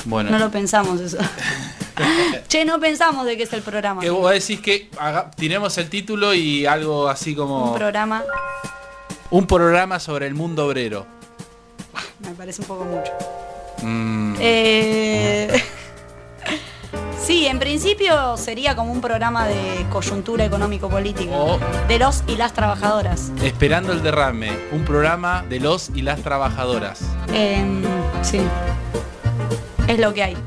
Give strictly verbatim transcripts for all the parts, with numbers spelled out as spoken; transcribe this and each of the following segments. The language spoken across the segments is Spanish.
Bueno. No lo pensamos eso. Che, no pensamos de qué es el programa. Que vos decís que haga, tiremos el título y algo así como... Un programa. Un programa sobre el mundo obrero. Me parece un poco mucho. Mm. Eh... Sí, en principio sería como un programa de coyuntura económico-política. O de los y las trabajadoras. Esperando el derrame, un programa de los y las trabajadoras. Eh, sí. Es lo que hay.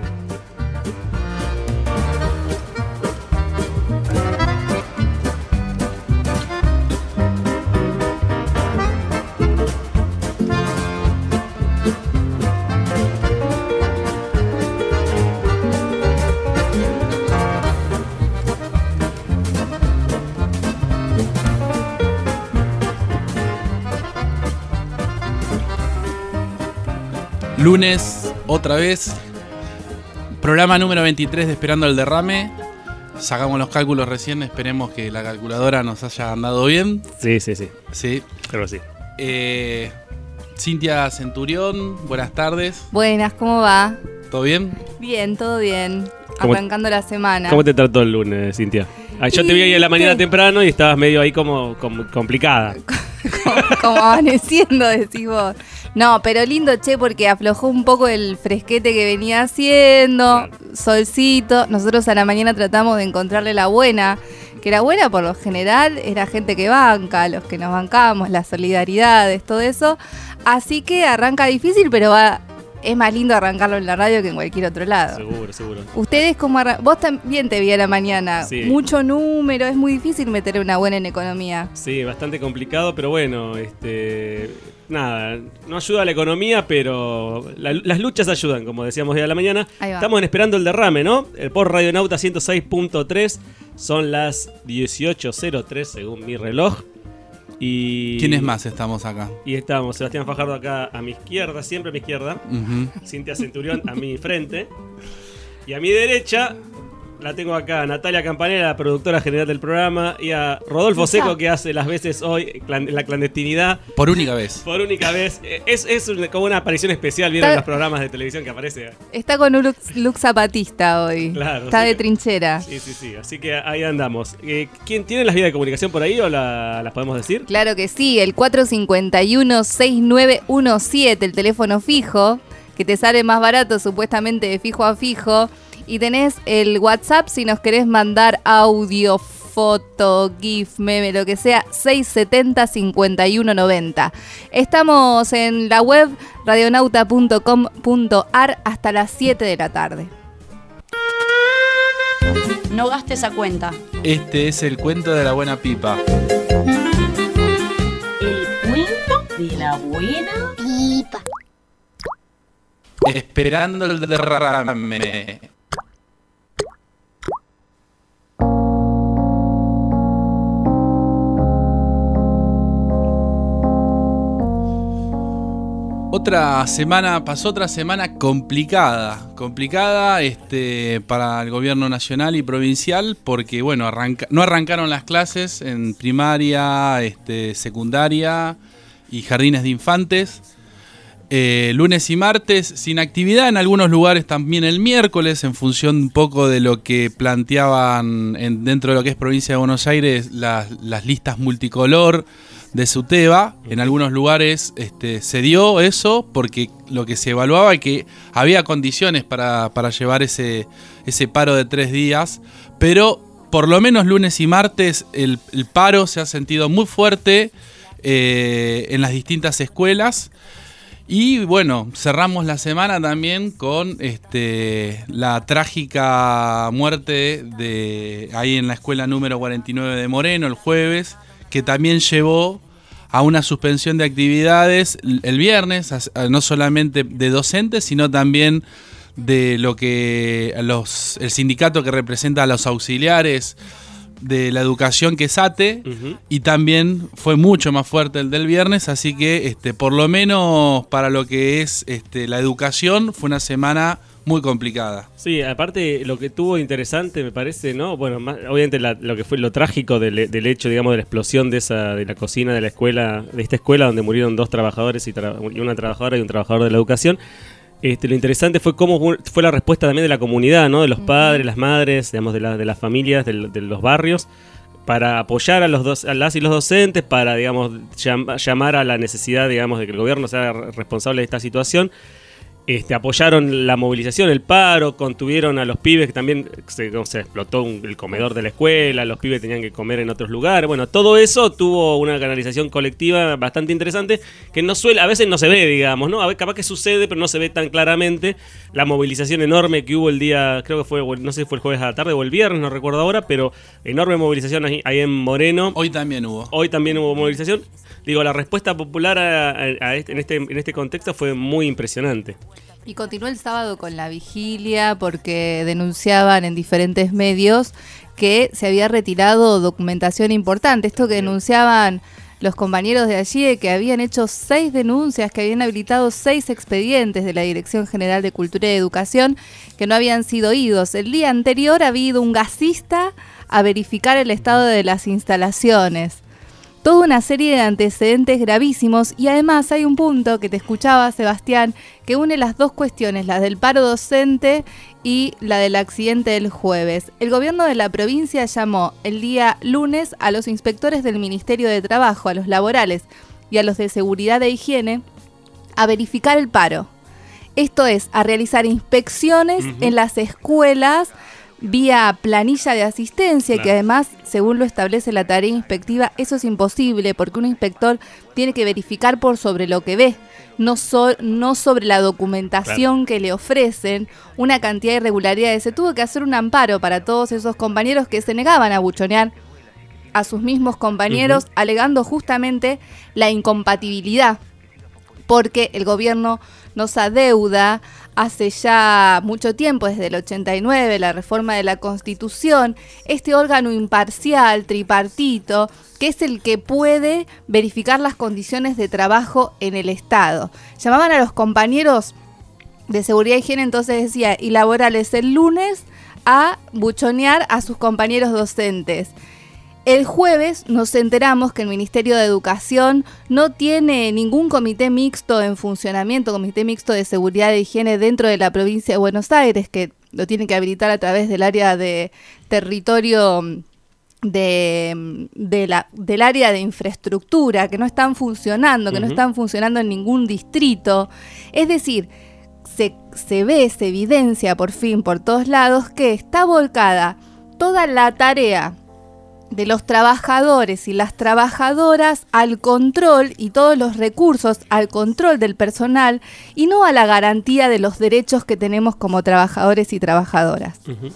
Lunes, otra vez, programa número veintitrés de Esperando el Derrame. Sacamos los cálculos recién, esperemos que la calculadora nos haya andado bien. Sí, sí, sí. Sí. Creo que sí. Eh, Cintia Centurión, buenas tardes. Buenas, ¿cómo va? ¿Todo bien? Bien, todo bien. ¿Cómo- Arrancando la semana. ¿Cómo te trató el lunes, Cintia? Ah, yo te vi ahí en la mañana temprano y estabas medio ahí como, como complicada. como, como amaneciendo, decís vos. No, pero lindo, che, porque aflojó un poco el fresquete que venía haciendo, solcito. Nosotros a la mañana tratamos de encontrarle la buena, que la buena por lo general era gente que banca, los que nos bancamos, las solidaridades, todo eso. Así que arranca difícil, pero va, es más lindo arrancarlo en la radio que en cualquier otro lado. Seguro, seguro. Ustedes como arran- vos también te vi a la mañana, Sí. mucho número, es muy difícil meter una buena en economía. Sí, bastante complicado, pero bueno, este, nada, no ayuda a la economía, pero la- las luchas ayudan, como decíamos hoy a la mañana. Ahí va. Estamos en Esperando el Derrame, ¿no? El por Radionauta ciento seis punto tres, son las dieciocho cero tres según mi reloj. Y ¿Quiénes más estamos acá? Y estamos Sebastián Fajardo acá a mi izquierda, siempre a mi izquierda. Ujú. Cintia Centurión a mi frente. Y a mi derecha la tengo acá a Natalia Campanella, la productora general del programa, y a Rodolfo Esa. Seco, que hace las veces hoy clan- en la clandestinidad. Por única vez. Por única vez. Eh, Es, es un- como una aparición especial, ¿vieron Está- los programas de televisión que aparece? Está con un look, look zapatista hoy. Claro, Está sí de que- trinchera. Sí, sí, sí. Así que ahí andamos. Eh, ¿Quién tiene las vías de comunicación por ahí o la- las podemos decir? Claro que sí, el cuatro cinco uno, seis nueve uno siete, el teléfono fijo, que te sale más barato supuestamente de fijo a fijo. Y tenés el WhatsApp si nos querés mandar audio, foto, GIF, meme, lo que sea, seis setenta, cincuenta y uno noventa. Estamos en la web radionauta punto com punto ar hasta las siete de la tarde. No gastes a cuenta. Este es el cuento de la buena pipa. El cuento de la buena pipa. Esperando el derrame. Otra semana, pasó otra semana complicada, complicada este, para el gobierno nacional y provincial porque bueno, arranca, no arrancaron las clases en primaria, este, secundaria y jardines de infantes. Eh, lunes y martes sin actividad, en algunos lugares también el miércoles, en función un poco de lo que planteaban en, dentro de lo que es provincia de Buenos Aires, las, las listas multicolor de SUTEBA. En algunos lugares este, se dio eso porque lo que se evaluaba es que había condiciones para, para llevar ese, ese paro de tres días, pero por lo menos lunes y martes el, el paro se ha sentido muy fuerte eh, en las distintas escuelas. Y bueno, cerramos la semana también con este, la trágica muerte de ahí en la escuela número cuarenta y nueve de Moreno el jueves, que también llevó a una suspensión de actividades el viernes, no solamente de docentes, sino también de lo que los, el sindicato que representa a los auxiliares de la educación, que es A T E, uh-huh. Y también fue mucho más fuerte el del viernes, así que este, por lo menos para lo que es este, la educación fue una semana muy complicada. Sí, aparte lo que tuvo interesante me parece, ¿no? Bueno, más, obviamente la, lo que fue lo trágico del, del hecho, digamos, de la explosión de esa de la cocina de la escuela, de esta escuela donde murieron dos trabajadores y, tra- y una trabajadora y un trabajador de la educación. Este, lo interesante fue cómo fue la respuesta también de la comunidad, ¿no? De los padres, las madres, digamos, de, la, de las familias, de, de los barrios, para apoyar a los dos, a las y los docentes, para, digamos, llam, llamar a la necesidad, digamos, de que el gobierno sea responsable de esta situación. Este, apoyaron la movilización, el paro, contuvieron a los pibes, que también se, se explotó un, el comedor de la escuela, los pibes tenían que comer en otros lugares. Bueno, todo eso tuvo una canalización colectiva bastante interesante, que no suele, a veces no se ve, digamos, ¿no? A ver, capaz que sucede, pero no se ve tan claramente. La movilización enorme que hubo el día, creo que fue, no sé si fue el jueves a la tarde o el viernes, no recuerdo ahora, pero enorme movilización ahí, ahí en Moreno. Hoy también hubo. Hoy también hubo movilización. Digo, la respuesta popular a, a, a este, en, este, en este contexto fue muy impresionante. Y continuó el sábado con la vigilia porque denunciaban en diferentes medios que se había retirado documentación importante. Esto que denunciaban los compañeros de allí, de que habían hecho seis denuncias, que habían habilitado seis expedientes de la Dirección General de Cultura y Educación que no habían sido oídos. El día anterior había ido un gasista a verificar el estado de las instalaciones. Toda una serie de antecedentes gravísimos, y además hay un punto que te escuchaba, Sebastián, que une las dos cuestiones, la del paro docente y la del accidente del jueves. El gobierno de la provincia llamó el día lunes a los inspectores del Ministerio de Trabajo, a los laborales y a los de Seguridad e Higiene a verificar el paro. Esto es, a realizar inspecciones uh-huh. en las escuelas vía planilla de asistencia, claro. Que además, según lo establece la tarea inspectiva, eso es imposible porque un inspector tiene que verificar por sobre lo que ve, no, so, no sobre la documentación, claro, que le ofrecen una cantidad de irregularidades. Se tuvo que hacer un amparo para todos esos compañeros que se negaban a buchonear a sus mismos compañeros, uh-huh. alegando justamente la incompatibilidad, porque el gobierno nos adeuda hace ya mucho tiempo, desde el ochenta y nueve, la reforma de la Constitución, este órgano imparcial, tripartito, que es el que puede verificar las condiciones de trabajo en el Estado. Llamaban a los compañeros de Seguridad y Higiene, entonces decía, y laborales el lunes, a buchonear a sus compañeros docentes. El jueves nos enteramos que el Ministerio de Educación no tiene ningún comité mixto en funcionamiento, comité mixto de seguridad e higiene dentro de la provincia de Buenos Aires, que lo tiene que habilitar a través del área de territorio de, de la, del área de infraestructura, que no están funcionando, que uh-huh. no están funcionando en ningún distrito. Es decir, se, se ve, se evidencia por fin por todos lados que está volcada toda la tarea de los trabajadores y las trabajadoras al control y todos los recursos al control del personal y no a la garantía de los derechos que tenemos como trabajadores y trabajadoras. Uh-huh.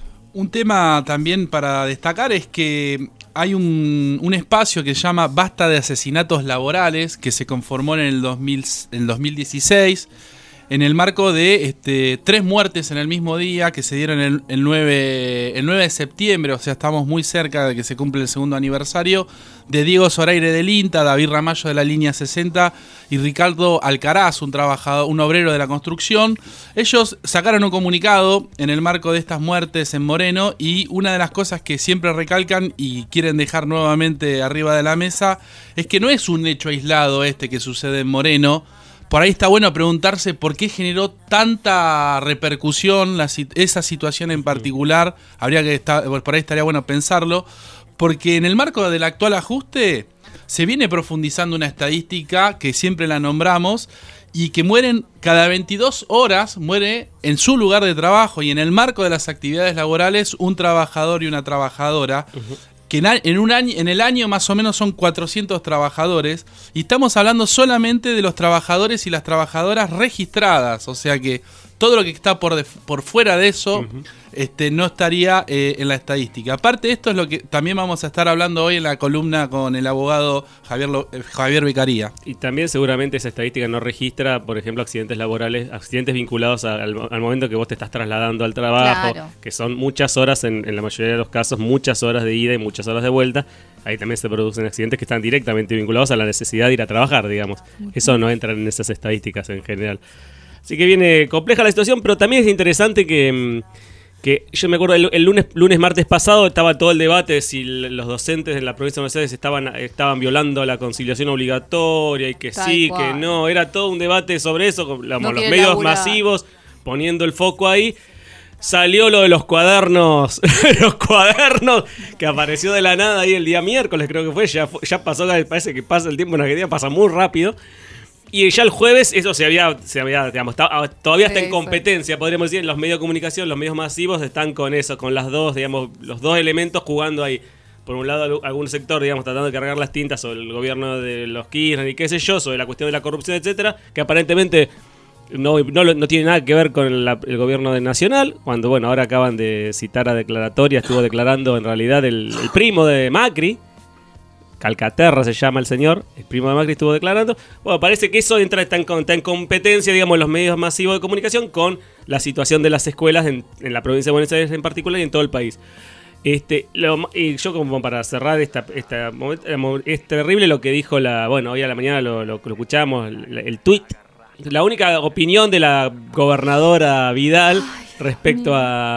Un tema también para destacar es que hay un, un espacio que se llama Basta de Asesinatos Laborales, que se conformó en el, dos mil, en el dos mil dieciséis, en el marco de este, tres muertes en el mismo día que se dieron el, el, nueve, el nueve de septiembre, o sea, estamos muy cerca de que se cumple el segundo aniversario, de Diego Zoraire del INTA, David Ramallo de la Línea sesenta y Ricardo Alcaraz, un trabajador, un obrero de la construcción. Ellos sacaron un comunicado en el marco de estas muertes en Moreno, y una de las cosas que siempre recalcan y quieren dejar nuevamente arriba de la mesa es que no es un hecho aislado este que sucede en Moreno. Por ahí está bueno preguntarse por qué generó tanta repercusión la, esa situación en particular. Habría que estar, por ahí estaría bueno pensarlo, porque en el marco del actual ajuste se viene profundizando una estadística que siempre la nombramos y que mueren cada veintidós horas, muere en su lugar de trabajo y en el marco de las actividades laborales un trabajador y una trabajadora. Uh-huh. Que en, un año, en el año más o menos son cuatrocientos trabajadores, y estamos hablando solamente de los trabajadores y las trabajadoras registradas, o sea que todo lo que está por, de, por fuera de eso uh-huh. este, no estaría eh, en la estadística. Aparte, esto es lo que también vamos a estar hablando hoy en la columna con el abogado Javier, Lo, eh, Javier Becaría. Y también seguramente esa estadística no registra, por ejemplo, accidentes laborales, accidentes vinculados a, al, al momento que vos te estás trasladando al trabajo, claro, que son muchas horas, en, en la mayoría de los casos, muchas horas de ida y muchas horas de vuelta. Ahí también se producen accidentes que están directamente vinculados a la necesidad de ir a trabajar, digamos. Uh-huh. Eso no entra en esas estadísticas en general. Así que viene compleja la situación, pero también es interesante que, Que yo me acuerdo el, el lunes, lunes, martes pasado estaba todo el debate de si los docentes en la provincia de Buenos Aires estaban, estaban violando la conciliación obligatoria y que Tal sí, cual. que no. Era todo un debate sobre eso, con la- No los quieren medios laburar. masivos poniendo el foco ahí. Salió lo de los cuadernos, los cuadernos que apareció de la nada ahí el día miércoles, creo que fue. Ya, fu- ya pasó, parece que pasa el tiempo en Argentina, pasa muy rápido. Y ya el jueves eso se había, se había digamos, está- todavía está Sí, en competencia, podríamos decir, los medios de comunicación, los medios masivos están con eso, con las dos, digamos, los dos elementos jugando ahí. Por un lado, al- algún sector, digamos, tratando de cargar las tintas sobre el gobierno de los Kirchner y qué sé yo, sobre la cuestión de la corrupción, etcétera, que aparentemente no, no, lo- no tiene nada que ver con la- el gobierno de Nacional, cuando, bueno, ahora acaban de citar a declaratoria, estuvo declarando en realidad el, el primo de Macri, Calcaterra se llama el señor, el primo de Macri estuvo declarando. Bueno, parece que eso entra está en, está en competencia, digamos, en los medios masivos de comunicación con la situación de las escuelas en, en la provincia de Buenos Aires en particular y en todo el país. Este, lo- y yo como para cerrar esta, esta momen- es terrible lo que dijo la, bueno, hoy a la mañana lo, lo, lo escuchamos, el, el tuit. La única opinión de la gobernadora Vidal respecto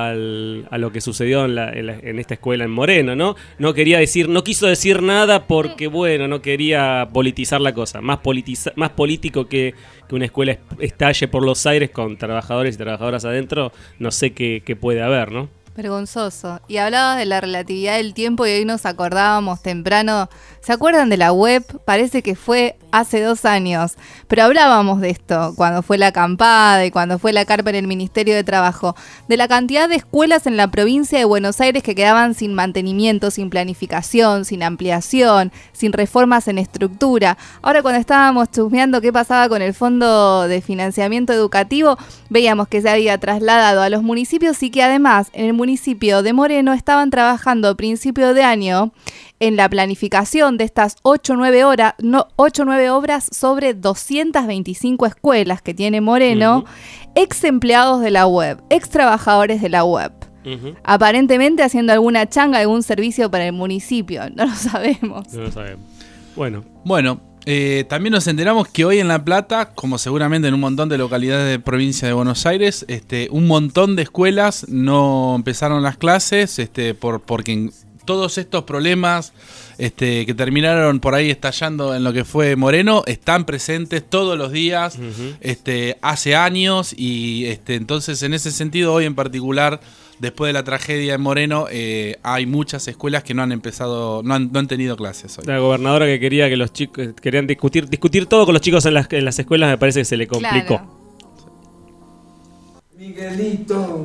al- a lo que sucedió en, la- en la- en esta escuela en Moreno, ¿no? No quería decir, no quiso decir nada porque, bueno, no quería politizar la cosa. Más, politiza- más político que, que una escuela es- estalle por los aires con trabajadores y trabajadoras adentro, no sé qué, qué puede haber, ¿no? Vergonzoso. Y hablabas de la relatividad del tiempo y hoy nos acordábamos temprano. ¿Se acuerdan de la web? Parece que fue hace dos años. Pero hablábamos de esto cuando fue la acampada y cuando fue la carpa en el Ministerio de Trabajo. De la cantidad de escuelas en la provincia de Buenos Aires que quedaban sin mantenimiento, sin planificación, sin ampliación, sin reformas en estructura. Ahora cuando estábamos chusmeando qué pasaba con el Fondo de Financiamiento Educativo, veíamos que se había trasladado a los municipios y que además en el municipio de Moreno estaban trabajando a principio de año en la planificación de estas ocho o nueve horas, no, ocho o nueve obras sobre doscientas veinticinco escuelas que tiene Moreno, Ujú. ex empleados de la web, ex trabajadores de la web. Uh-huh. Aparentemente haciendo alguna changa, algún servicio para el municipio, no lo sabemos. No lo sabemos. Bueno, Bueno, eh, también nos enteramos que hoy en La Plata, como seguramente en un montón de localidades de provincia de Buenos Aires, este, un montón de escuelas no empezaron las clases este, por, porque en todos estos problemas este, que terminaron por ahí estallando en lo que fue Moreno están presentes todos los días, Ujú. este, hace años y este, entonces en ese sentido hoy en particular, después de la tragedia en Moreno, eh, hay muchas escuelas que no han empezado, no han, no han tenido clases hoy. la gobernadora que quería que los chicos querían discutir discutir todo con los chicos en las, en las escuelas me parece que se le complicó. Claro. Miguelito.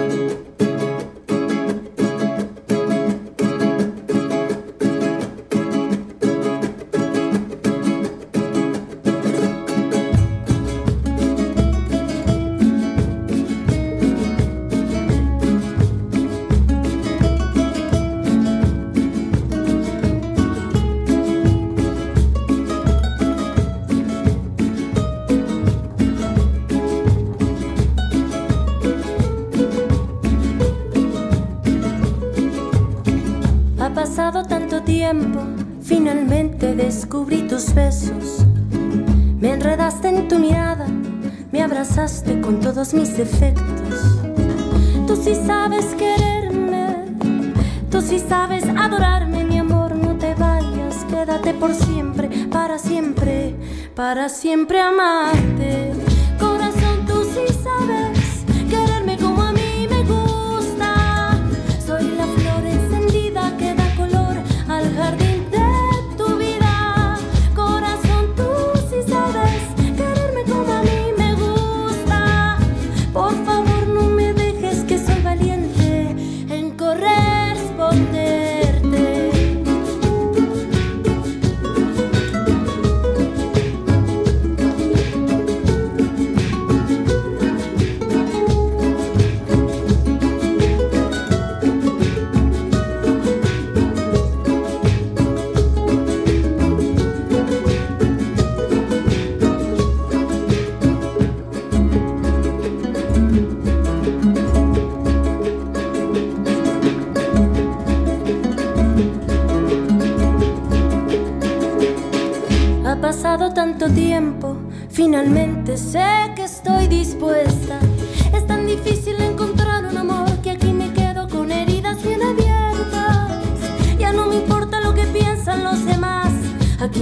Ha pasado tanto tiempo, finalmente descubrí tus besos. Me enredaste en tu mirada, me abrazaste con todos mis defectos. Tú sí sabes quererme, tú sí sabes adorarme, mi amor, no te vayas, quédate por siempre, para siempre, para siempre amarte. Corazón, tú sí sabes quererme como a mí me gusta. Soy la flor encendida que da color al jardín de tu vida. Corazón, tú sí sabes quererme como a mí me gusta. Por favor, no me dejes, que soy valiente en corresponderte. Ha pasado tanto tiempo, finalmente sé que estoy dispuesta. Es tan difícil encontrar un amor que aquí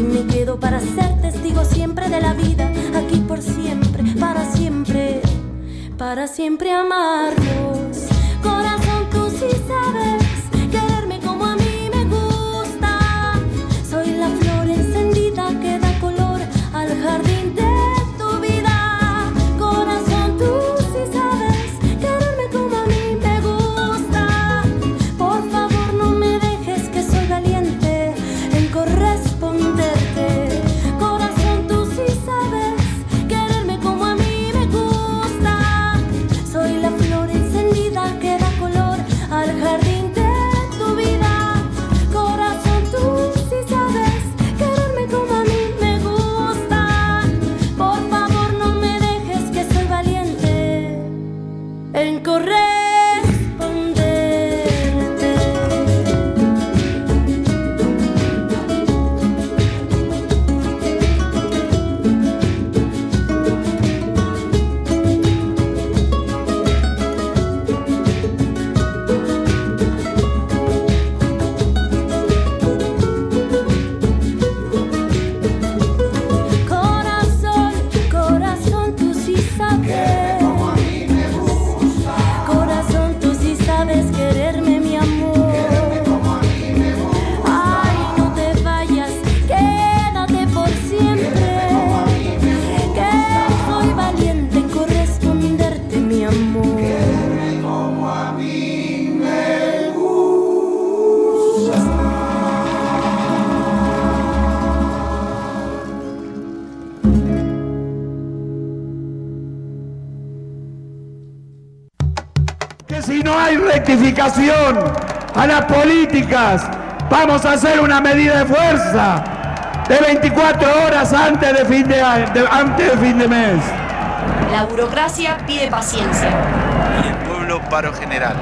Aquí me quedo para ser testigo siempre de la vida. Aquí por siempre, para siempre, para siempre amarnos. Corazón, tú sí sabes quererme como a mí me gusta. Soy la flor encendida que da color al jardín de tu vida. Corazón, tú sí sabes quererme como a mí me gusta. Por favor, no me dejes, que soy valiente en corresponderte. Corazón, tú sí sabes quererme como a mí me gusta. Soy la flor encendida que da color al jardín de tu vida. Corazón, tú sí sabes quererme como a mí me gusta. Por favor, no me dejes, que soy valiente en corresponderte. Corazón, corazón, tú sí sabes. Corazón, tú sí sabes quererme, mi amor. Ay, no te vayas, quédate por siempre. Que soy valiente en corresponderte, mi amor. Que si no hay rectificación a las políticas, vamos a hacer una medida de fuerza de veinticuatro horas antes de fin de, año- de- antes de fin de mes. La burocracia pide paciencia. Y el pueblo paro general.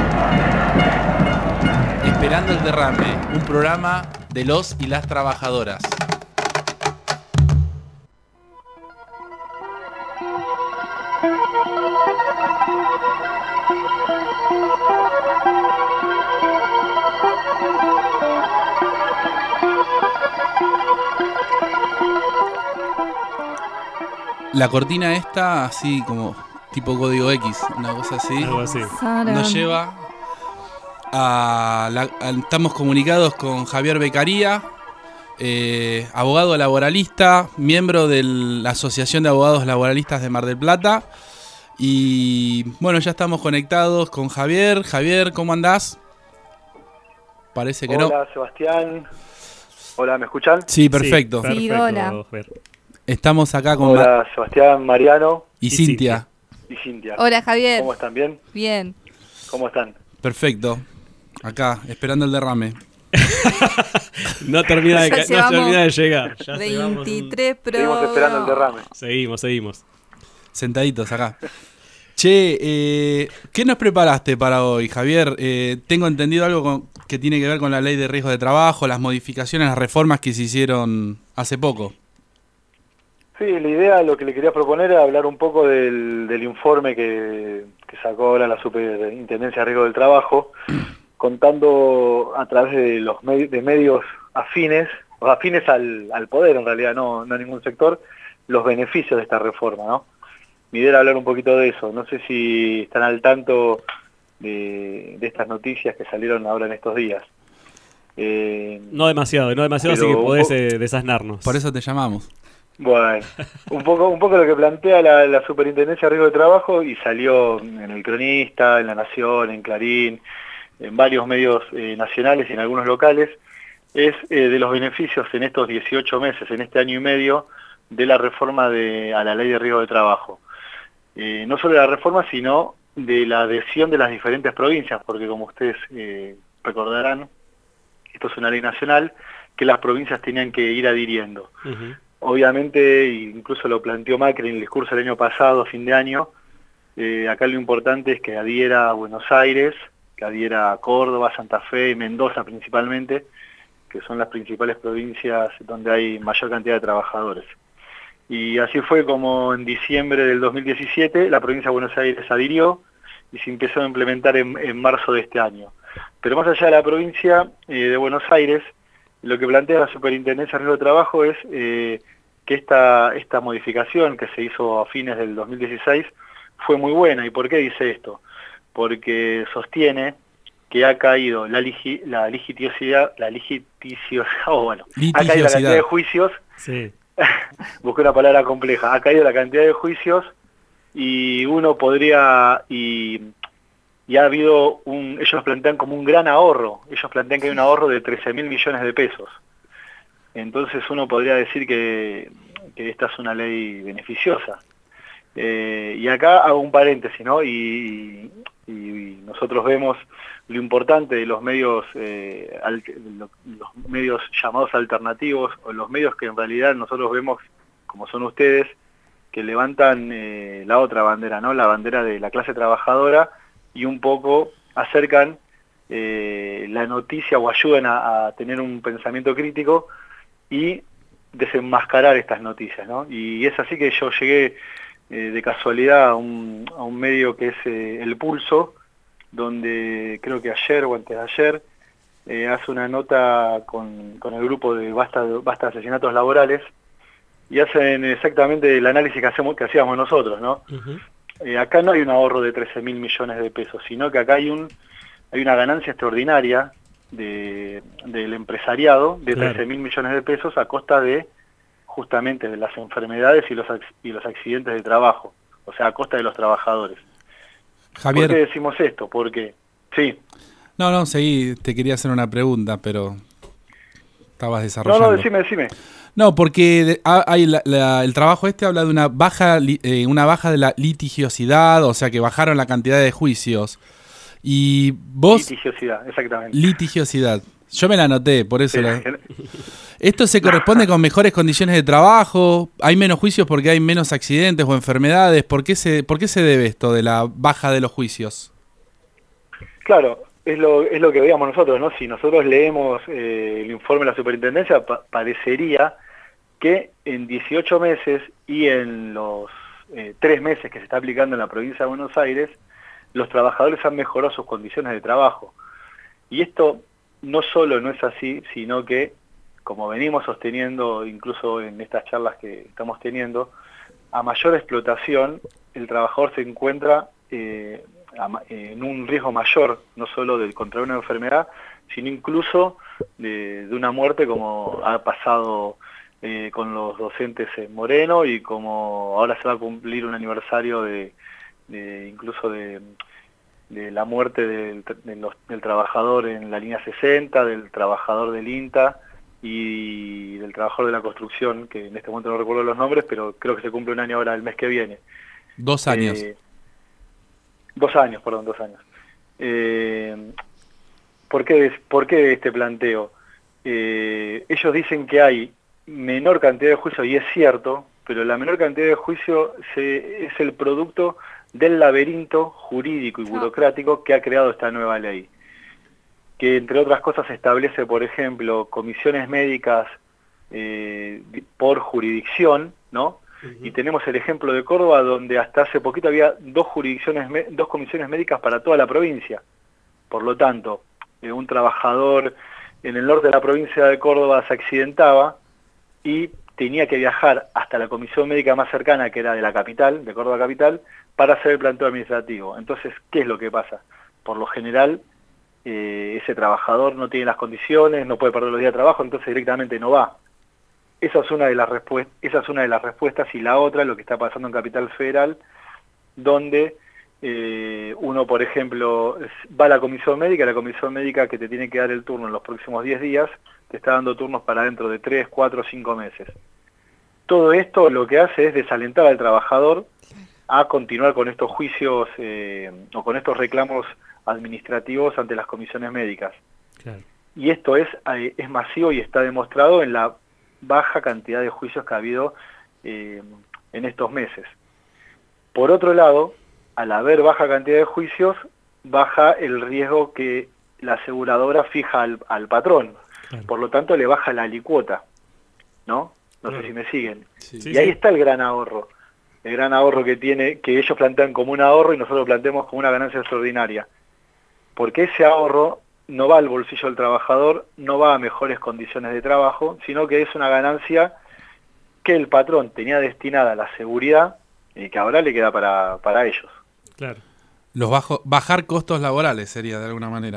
Esperando el derrame, un programa de los y las trabajadoras. La cortina esta, así como tipo código X, una cosa así, Algo así. nos lleva a, la- a- estamos comunicados con Javier Beccaría, eh, abogado laboralista, miembro de la Asociación de Abogados Laboralistas de Mar del Plata. Y bueno, ya estamos conectados con Javier. Javier, ¿cómo andás? Parece que no. Hola, Sebastián. Hola, ¿me escuchan? Sí, perfecto. Sí, Sí, perfecto, hola. Fer. Estamos acá con Ma- Hola, Sebastián, Mariano y Y Cintia. y Cintia. Hola, Javier. ¿Cómo están? ¿Bien? Bien. ¿Cómo están? Perfecto. Acá, esperando el derrame. No termina de, Ya ca- no llevamos termina de llegar. Ya llevamos un- veintitrés pro. Seguimos esperando el derrame. Seguimos, seguimos. Sentaditos acá. Che, eh, ¿qué nos preparaste para hoy, Javier? Eh, tengo entendido algo con- que tiene que ver con la ley de riesgo de trabajo, las modificaciones, las reformas que se hicieron hace poco. Sí, la idea, lo que le quería proponer era hablar un poco del, del informe que, que sacó ahora la Superintendencia de Riesgo del Trabajo, contando a través de los medi- de medios afines, o afines al, al poder en realidad, no, no a ningún sector, los beneficios de esta reforma, ¿no? Mi idea era hablar un poquito de eso. No sé si están al tanto de, de estas noticias que salieron ahora en estos días. Eh, No demasiado, no demasiado, así Pero que podés un po- eh, desasnarnos. Por eso te llamamos. Bueno, un poco, un poco lo que plantea la, la Superintendencia de Riesgo de Trabajo, y salió en El Cronista, en La Nación, en Clarín, en varios medios eh, nacionales y en algunos locales, es eh, de los beneficios en estos dieciocho meses, en este año y medio, de la reforma de, a la Ley de Riesgo de Trabajo. Eh, no solo de la reforma, sino de la adhesión de las diferentes provincias, porque como ustedes eh, recordarán, esto es una ley nacional que las provincias tenían que ir adhiriendo. Ujú. Obviamente, incluso lo planteó Macri en el discurso del año pasado, a fin de año, eh, acá lo importante es que adhiera a Buenos Aires, que adhiera a Córdoba, Santa Fe y Mendoza principalmente, que son las principales provincias donde hay mayor cantidad de trabajadores. Y así fue como en diciembre del dos mil diecisiete la provincia de Buenos Aires adhirió y se empezó a implementar en, en marzo de este año. Pero más allá de la provincia eh, de Buenos Aires, lo que plantea la Superintendencia de Riesgo de Trabajo es eh, que esta, esta modificación que se hizo a fines del dos mil dieciséis fue muy buena. ¿Y por qué dice esto? Porque sostiene que ha caído la, ligi, la litigiosidad, la litigiosidad, oh, bueno, ha caído la cantidad de juicios, sí. Busqué una palabra compleja, ha caído la cantidad de juicios y uno podría, y, y ha habido un, ellos plantean como un gran ahorro, ellos plantean que hay un ahorro de trece mil millones de pesos. Entonces uno podría decir que, que esta es una ley beneficiosa. Eh, y acá hago un paréntesis, ¿no? Y, y, y nosotros vemos lo importante de los medios, eh, al, lo, los medios llamados alternativos, o los medios que en realidad nosotros vemos, como son ustedes, que levantan eh, la otra bandera, ¿no? La bandera de la clase trabajadora, y un poco acercan eh, la noticia o ayudan a, a tener un pensamiento crítico y desenmascarar estas noticias, ¿no? Y es así que yo llegué eh, de casualidad a un, a un medio que es eh, El Pulso, donde creo que ayer o antes de ayer eh, hace una nota con, con el grupo de Basta, Basta Asesinatos Laborales, y hacen exactamente el análisis que hacemos que hacíamos nosotros, ¿no? Uh-huh. Eh, acá no hay un ahorro de trece mil millones de pesos, sino que acá hay un hay una ganancia extraordinaria de, del empresariado de claro. trece mil millones de pesos a costa de justamente de las enfermedades y los y los accidentes de trabajo, o sea, a costa de los trabajadores. Javier, ¿por qué decimos esto? Porque sí. No, no, seguí, te quería hacer una pregunta, pero estabas desarrollando. No, no, decime, decime. No, porque de, hay la, la, el trabajo este habla de una baja eh, una baja de la litigiosidad, o sea que bajaron la cantidad de juicios. Y vos... Litigiosidad, exactamente. Litigiosidad. Yo me la anoté, por eso. Sí. La... ¿Esto se corresponde con mejores condiciones de trabajo? ¿Hay menos juicios porque hay menos accidentes o enfermedades? ¿Por qué se, por qué se debe esto de la baja de los juicios? Claro, es lo, es lo que veíamos nosotros, ¿no? Si nosotros leemos eh, el informe de la Superintendencia, pa parecería que en dieciocho meses y en los eh, tres meses que se está aplicando en la provincia de Buenos Aires, los trabajadores han mejorado sus condiciones de trabajo. Y esto no solo no es así, sino que, como venimos sosteniendo incluso en estas charlas que estamos teniendo, a mayor explotación el trabajador se encuentra eh, en un riesgo mayor, no solo de contraer una enfermedad, sino incluso de, de una muerte, como ha pasado eh, con los docentes en Moreno, y como ahora se va a cumplir un aniversario de, de incluso de, de la muerte del, de los, del trabajador en la línea sesenta, del trabajador del INTA y del trabajador de la construcción, que en este momento no recuerdo los nombres, pero creo que se cumple un año ahora el mes que viene. Dos años. Eh, dos años, perdón, dos años. Eh, ¿por qué, ¿Por qué este planteo? Eh, ellos dicen que hay menor cantidad de juicios, y es cierto, pero la menor cantidad de juicios se, es el producto del laberinto jurídico y burocrático que ha creado esta nueva ley, que entre otras cosas establece, por ejemplo, comisiones médicas eh, por jurisdicción, ¿no? Uh-huh. Y tenemos el ejemplo de Córdoba, donde hasta hace poquito había dos jurisdicciones, dos comisiones médicas para toda la provincia. Por lo tanto, eh, un trabajador en el norte de la provincia de Córdoba se accidentaba y tenía que viajar hasta la comisión médica más cercana, que era de la capital, de Córdoba capital, para hacer el planteo administrativo. Entonces, ¿qué es lo que pasa? Por lo general, eh, ese trabajador no tiene las condiciones, no puede perder los días de trabajo, entonces directamente no va. Esa es una de las respuestas, esa es una de las respuestas, y la otra, lo que está pasando en Capital Federal, donde eh, uno, por ejemplo, va a la comisión médica, la comisión médica que te tiene que dar el turno en los próximos diez días, te está dando turnos para dentro de tres, cuatro, cinco meses. Todo esto lo que hace es desalentar al trabajador a continuar con estos juicios eh, o con estos reclamos administrativos ante las comisiones médicas. Claro. Y esto es, es masivo y está demostrado en la baja cantidad de juicios que ha habido eh, en estos meses. Por otro lado, al haber baja cantidad de juicios, baja el riesgo que la aseguradora fija al, al patrón. Claro. Por lo tanto, le baja la alicuota, ¿no? No claro. sé si me siguen. Sí. Y ahí sí. está el gran ahorro. El gran ahorro que tiene, que ellos plantean como un ahorro y nosotros lo planteamos como una ganancia extraordinaria. Porque ese ahorro no va al bolsillo del trabajador, no va a mejores condiciones de trabajo, sino que es una ganancia que el patrón tenía destinada a la seguridad y que ahora le queda para, para ellos. Claro. Los bajo, bajar costos laborales sería de alguna manera.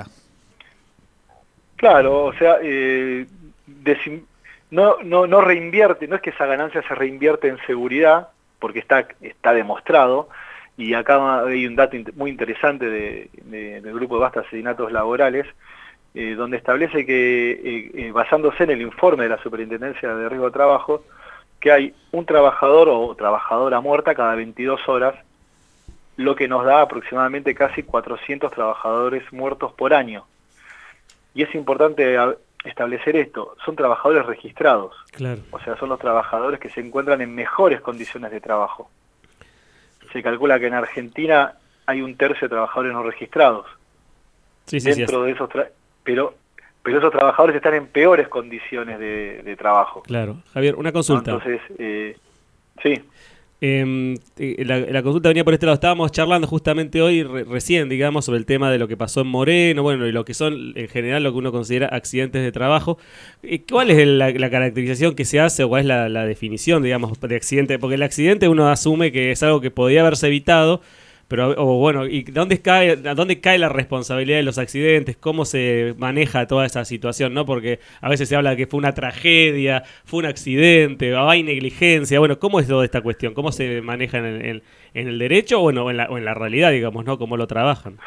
Claro, o sea, eh, desim, no, no, no reinvierte, no es que esa ganancia se reinvierte en seguridad, porque está, está demostrado, y acá hay un dato muy interesante de, de, del grupo de Basta Asesinatos Laborales, eh, donde establece que, eh, eh, basándose en el informe de la Superintendencia de Riesgo de Trabajo, que hay un trabajador o trabajadora muerta cada veintidós horas, lo que nos da aproximadamente casi cuatrocientos trabajadores muertos por año. Y es importante establecer esto, son trabajadores registrados, claro. O sea, son los trabajadores que se encuentran en mejores condiciones de trabajo. Se calcula que en Argentina hay un tercio de trabajadores no registrados. Sí, sí, dentro sí, de esos tra pero pero esos trabajadores están en peores condiciones de, de trabajo. Claro. Javier, una consulta. ¿No? Entonces, eh, sí. Eh, la, la consulta venía por este lado. Estábamos charlando justamente hoy, re, recién, digamos, sobre el tema de lo que pasó en Moreno, bueno, y lo que son en general lo que uno considera accidentes de trabajo. ¿Cuál es el, la, la caracterización que se hace o cuál es la, la definición, digamos, de accidente? Porque el accidente uno asume que es algo que podía haberse evitado, pero, o bueno, ¿y dónde cae, a dónde cae la responsabilidad de los accidentes? ¿Cómo se maneja toda esa situación? ¿No? Porque a veces se habla de que fue una tragedia, fue un accidente, o hay negligencia. Bueno, ¿cómo es toda esta cuestión? ¿Cómo se maneja en el, en, en el derecho bueno, o, en la, o en la realidad, digamos, ¿no? ¿Cómo lo trabajan?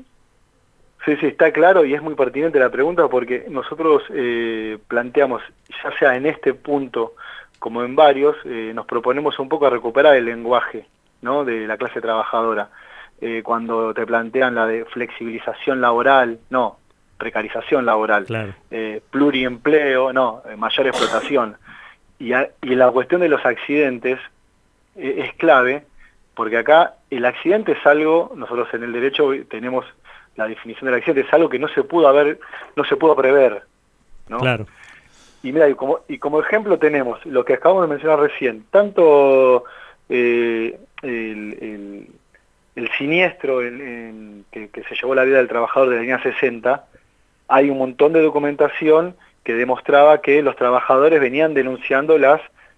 Sí, sí, está claro y es muy pertinente la pregunta porque nosotros eh, planteamos, ya sea en este punto como en varios, eh, nos proponemos un poco a recuperar el lenguaje, ¿no? De la clase trabajadora. Eh, cuando te plantean la de flexibilización laboral, no, precarización laboral, claro. eh, pluriempleo, no, eh, mayor explotación. Y, a, y la cuestión de los accidentes eh, es clave, porque acá el accidente es algo, nosotros en el derecho tenemos la definición del accidente, es algo que no se pudo haber, no se pudo prever, ¿no? Claro. Y mira, y como, y como ejemplo tenemos lo que acabamos de mencionar recién, tanto eh, el, el, el siniestro el, el, que, que se llevó la vida del trabajador de la línea sesenta, hay un montón de documentación que demostraba que los trabajadores venían denunciando las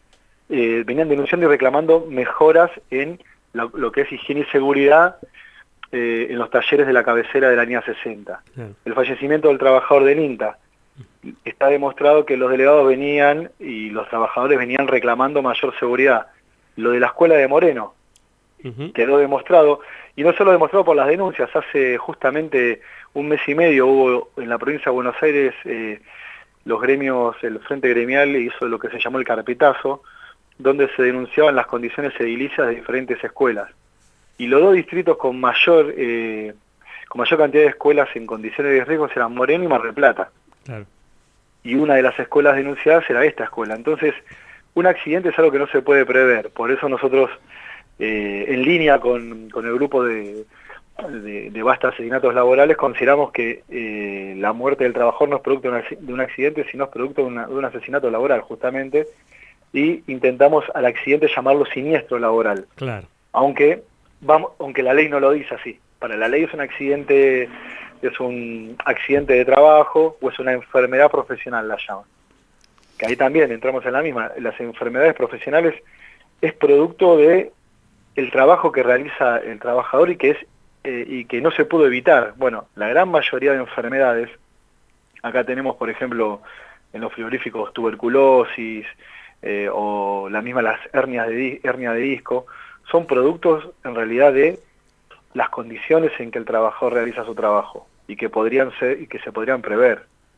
eh, venían denunciando y reclamando mejoras en lo, lo que es higiene y seguridad eh, en los talleres de la cabecera de la línea sesenta. Claro. El fallecimiento del trabajador del INTA, está demostrado que los delegados venían y los trabajadores venían reclamando mayor seguridad. Lo de la escuela de Moreno, uh-huh. quedó demostrado, y no solo demostrado por las denuncias, hace justamente un mes y medio hubo en la provincia de Buenos Aires eh, los gremios, el Frente Gremial hizo lo que se llamó el carpetazo, donde se denunciaban las condiciones edilicias de diferentes escuelas. Y los dos distritos con mayor, eh, con mayor cantidad de escuelas en condiciones de riesgo eran Moreno y Mar del Plata. Claro. Y una de las escuelas denunciadas era esta escuela. Entonces, un accidente es algo que no se puede prever. Por eso nosotros, eh, en línea con, con el grupo de, de, de Basta Asesinatos Laborales, consideramos que eh, la muerte del trabajador no es producto de un accidente, sino es producto de, una, de un asesinato laboral, justamente, y intentamos al accidente llamarlo siniestro laboral. Claro. Aunque, vamos, aunque la ley no lo dice así. Para la ley es un accidente... es un accidente de trabajo o es una enfermedad profesional, la llaman. Que ahí también entramos en la misma. Las enfermedades profesionales es producto de el trabajo que realiza el trabajador y que es eh, y que no se pudo evitar. Bueno, la gran mayoría de enfermedades, acá tenemos, por ejemplo, en los frigoríficos tuberculosis eh, o la misma las hernias de hernia de disco, son productos en realidad de las condiciones en que el trabajador realiza su trabajo y que podrían ser y que se podrían prever.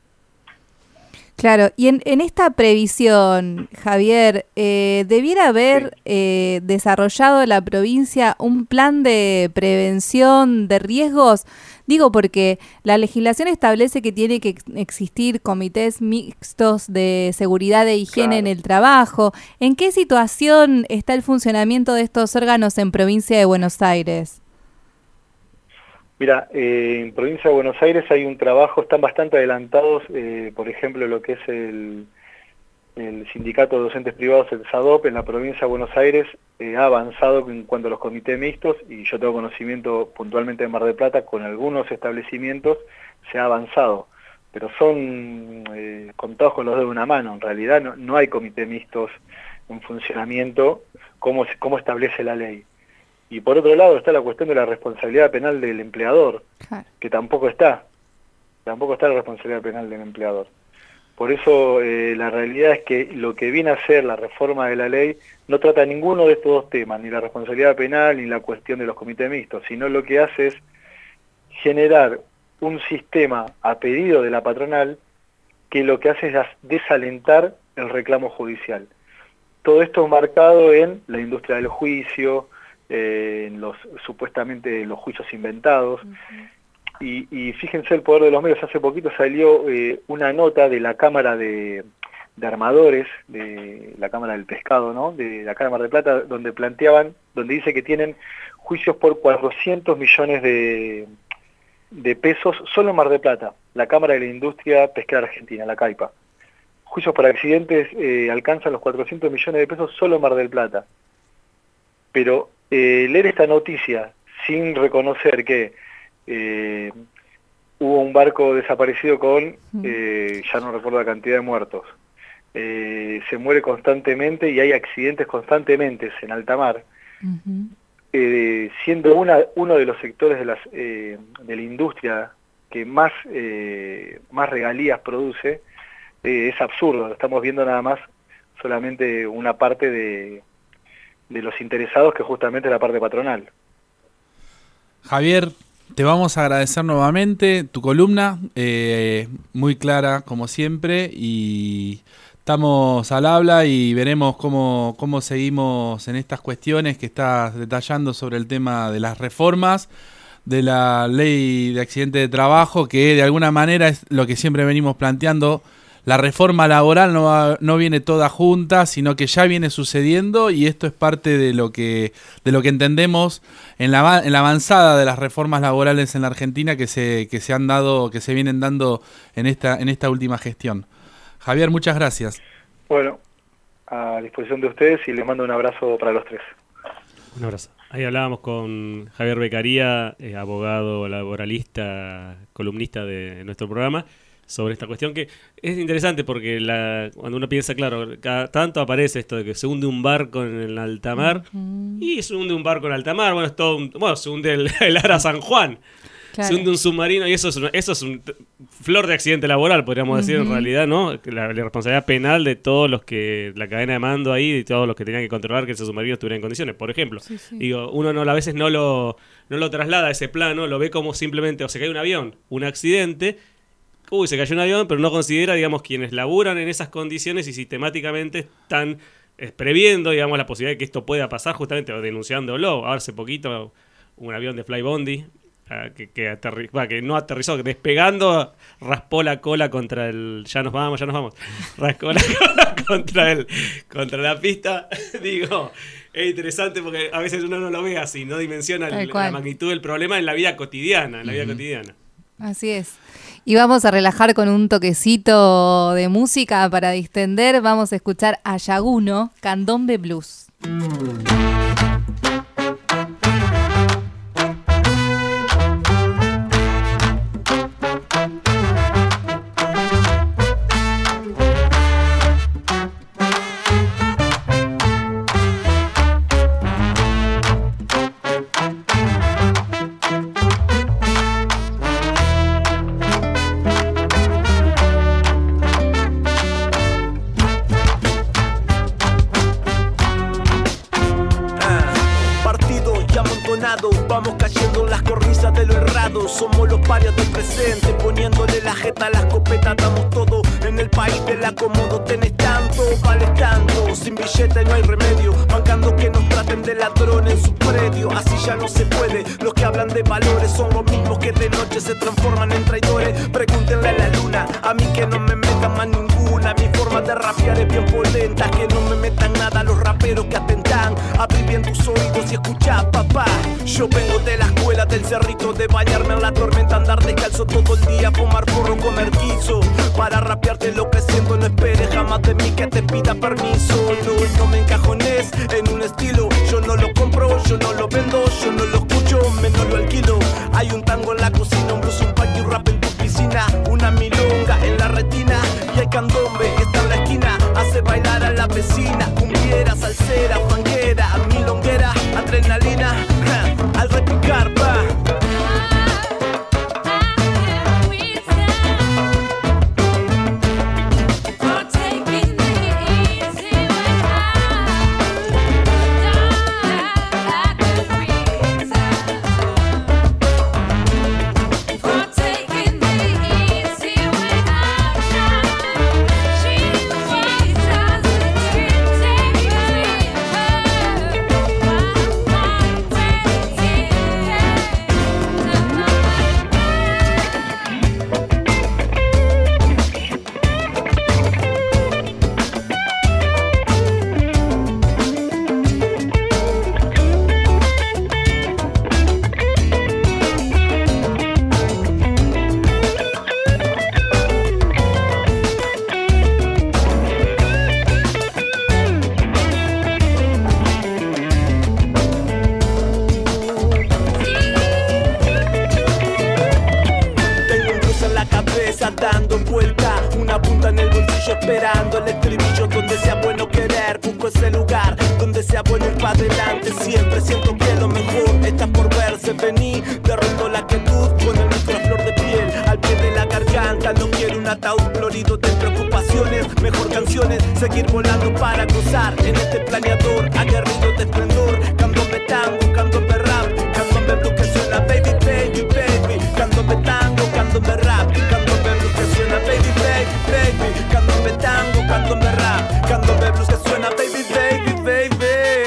Claro, y en, en esta previsión, Javier, eh, ¿debiera haber sí. eh, desarrollado la provincia un plan de prevención de riesgos? Digo porque la legislación establece que tiene que existir comités mixtos de seguridad e higiene claro. en el trabajo. ¿En qué situación está el funcionamiento de estos órganos en provincia de Buenos Aires? Mira, eh, en provincia de Buenos Aires hay un trabajo, están bastante adelantados, eh, por ejemplo, lo que es el, el Sindicato de Docentes Privados, el SADOP, en la provincia de Buenos Aires eh, ha avanzado en cuanto a los comités mixtos, y yo tengo conocimiento puntualmente de Mar del Plata, con algunos establecimientos se ha avanzado, pero son eh, contados con los dedos de una mano. En realidad no, no hay comités mixtos en funcionamiento como, como establece la ley. Y por otro lado está la cuestión de la responsabilidad penal del empleador, claro, que tampoco está, tampoco está la responsabilidad penal del empleador. Por eso eh, la realidad es que lo que viene a hacer la reforma de la ley no trata ninguno de estos dos temas, ni la responsabilidad penal ni la cuestión de los comités mixtos, sino lo que hace es generar un sistema a pedido de la patronal que lo que hace es desalentar el reclamo judicial. Todo esto marcado en la industria del juicio, eh, en los supuestamente los juicios inventados. Uh-huh. Y, y fíjense el poder de los medios. Hace poquito salió eh, una nota de la Cámara de, de Armadores, de la Cámara del Pescado, ¿no?, de la Cámara de Plata, donde planteaban, donde dice que tienen juicios por cuatrocientos millones de, de pesos solo en Mar del Plata, la Cámara de la Industria Pesquera Argentina, la CAIPA. Juicios por accidentes eh, alcanzan los cuatrocientos millones de pesos solo en Mar del Plata. Pero eh, leer esta noticia sin reconocer que Eh, hubo un barco desaparecido con, eh, ya no recuerdo la cantidad de muertos, eh, se muere constantemente y hay accidentes constantemente en alta mar, uh-huh. eh, siendo una, uno de los sectores de, las, eh, de la industria que más, eh, más regalías produce, eh, es absurdo. Estamos viendo nada más solamente una parte de, de los interesados, que justamente es la parte patronal. Javier, te vamos a agradecer nuevamente tu columna, eh, muy clara como siempre, y estamos al habla y veremos cómo, cómo seguimos en estas cuestiones que estás detallando sobre el tema de las reformas, de la ley de accidente de trabajo, que de alguna manera es lo que siempre venimos planteando. La reforma laboral no, va, no viene toda junta, sino que ya viene sucediendo, y esto es parte de lo que de lo que entendemos en la, en la avanzada de las reformas laborales en la Argentina que se que se han dado, que se vienen dando en esta en esta última gestión. Javier, muchas gracias. Bueno, a disposición de ustedes, y les mando un abrazo para los tres. Un abrazo. Ahí hablábamos con Javier Beccaría, eh, abogado laboralista, columnista de nuestro programa, sobre esta cuestión que es interesante porque la, cuando uno piensa, claro, cada tanto aparece esto de que se hunde un barco en el alta mar, uh-huh. y se hunde un barco en alta mar, bueno, es todo un, bueno, se hunde el, el Ara San Juan, claro. Se hunde un submarino, y eso es, una, eso es un flor de accidente laboral, podríamos uh-huh. decir en realidad, ¿no? La, la responsabilidad penal de todos los que, la cadena de mando ahí, de todos los que tenían que controlar que ese submarino estuviera en condiciones, por ejemplo. Sí, sí. Digo, uno no, a veces no lo, no lo traslada a ese plano, lo ve como simplemente, o se cae un avión, un accidente. Uy, se cayó un avión, pero no considera, digamos, quienes laburan en esas condiciones y sistemáticamente están eh, previendo, digamos, la posibilidad de que esto pueda pasar, justamente o denunciándolo. Ahora hace poquito un avión de Flybondi uh, que, que, aterri- bah, que no aterrizó, que despegando raspó la cola contra el... Ya nos vamos, ya nos vamos. Raspó la cola contra, el, contra la pista. Digo, es interesante porque a veces uno no lo ve así, no dimensiona el, la magnitud del problema en la vida cotidiana, en la vida uh-huh. cotidiana. Así es. Y vamos a relajar con un toquecito de música para distender. Vamos a escuchar a Yaguno, Candombe Blues. Vamos cayendo en las cornisas de lo errado. Somos los parias del presente, poniéndole la jeta a la escopeta. Damos todo en el país del acomodo. Tenés tanto, vales tanto. Sin billete no hay remedio, bancando que nos traten de ladrón en su predio. Así ya no se puede. Los que hablan de valores son los mismos que de noche se transforman en traidores. Pregúntenle a la luna, a mí que no me metan más ninguna. Mi forma de rapear es bien polenta. Que no me metan nada los raperos que atentan. Abrí bien tus oídos y escucha, papá. Yo vengo de la escuela del cerrito, de bañarme en la tormenta, andar descalzo todo el día, fumar porro, comer guiso. Para rapearte lo que siento, no esperes jamás de mí que te pida permiso. No, no me encajones en un estilo. Yo no lo compro, yo no lo vendo, yo no lo escucho, menos lo alquilo. Hay un tango en la cocina, un blues, un pack y un rap en tu piscina. Una milonga en la retina y el candombe está en la esquina. Hace bailar a la vecina, cumbiera, salsera, fanguera, milonguera, adrenalina, al repicar va. Dando vuelta, una punta en el bolsillo esperando el estribillo. Donde sea bueno querer, busco ese lugar donde sea bueno ir para adelante. Siempre siento que lo mejor está por verse. Vení, derroto la quietud con el micro a flor de piel al pie de la garganta. No quiero un ataúd florido de preocupaciones, mejor canciones, seguir volando para gozar en este planeador aguerrido de esplendor. Candombe tango, candombe rap, candombe blues que suena baby, baby, baby. Candombe tango, candombe rap, candombe blues que suena baby, baby, baby. Candombe tango, candombe rap, candombe blues que suena baby, baby, baby.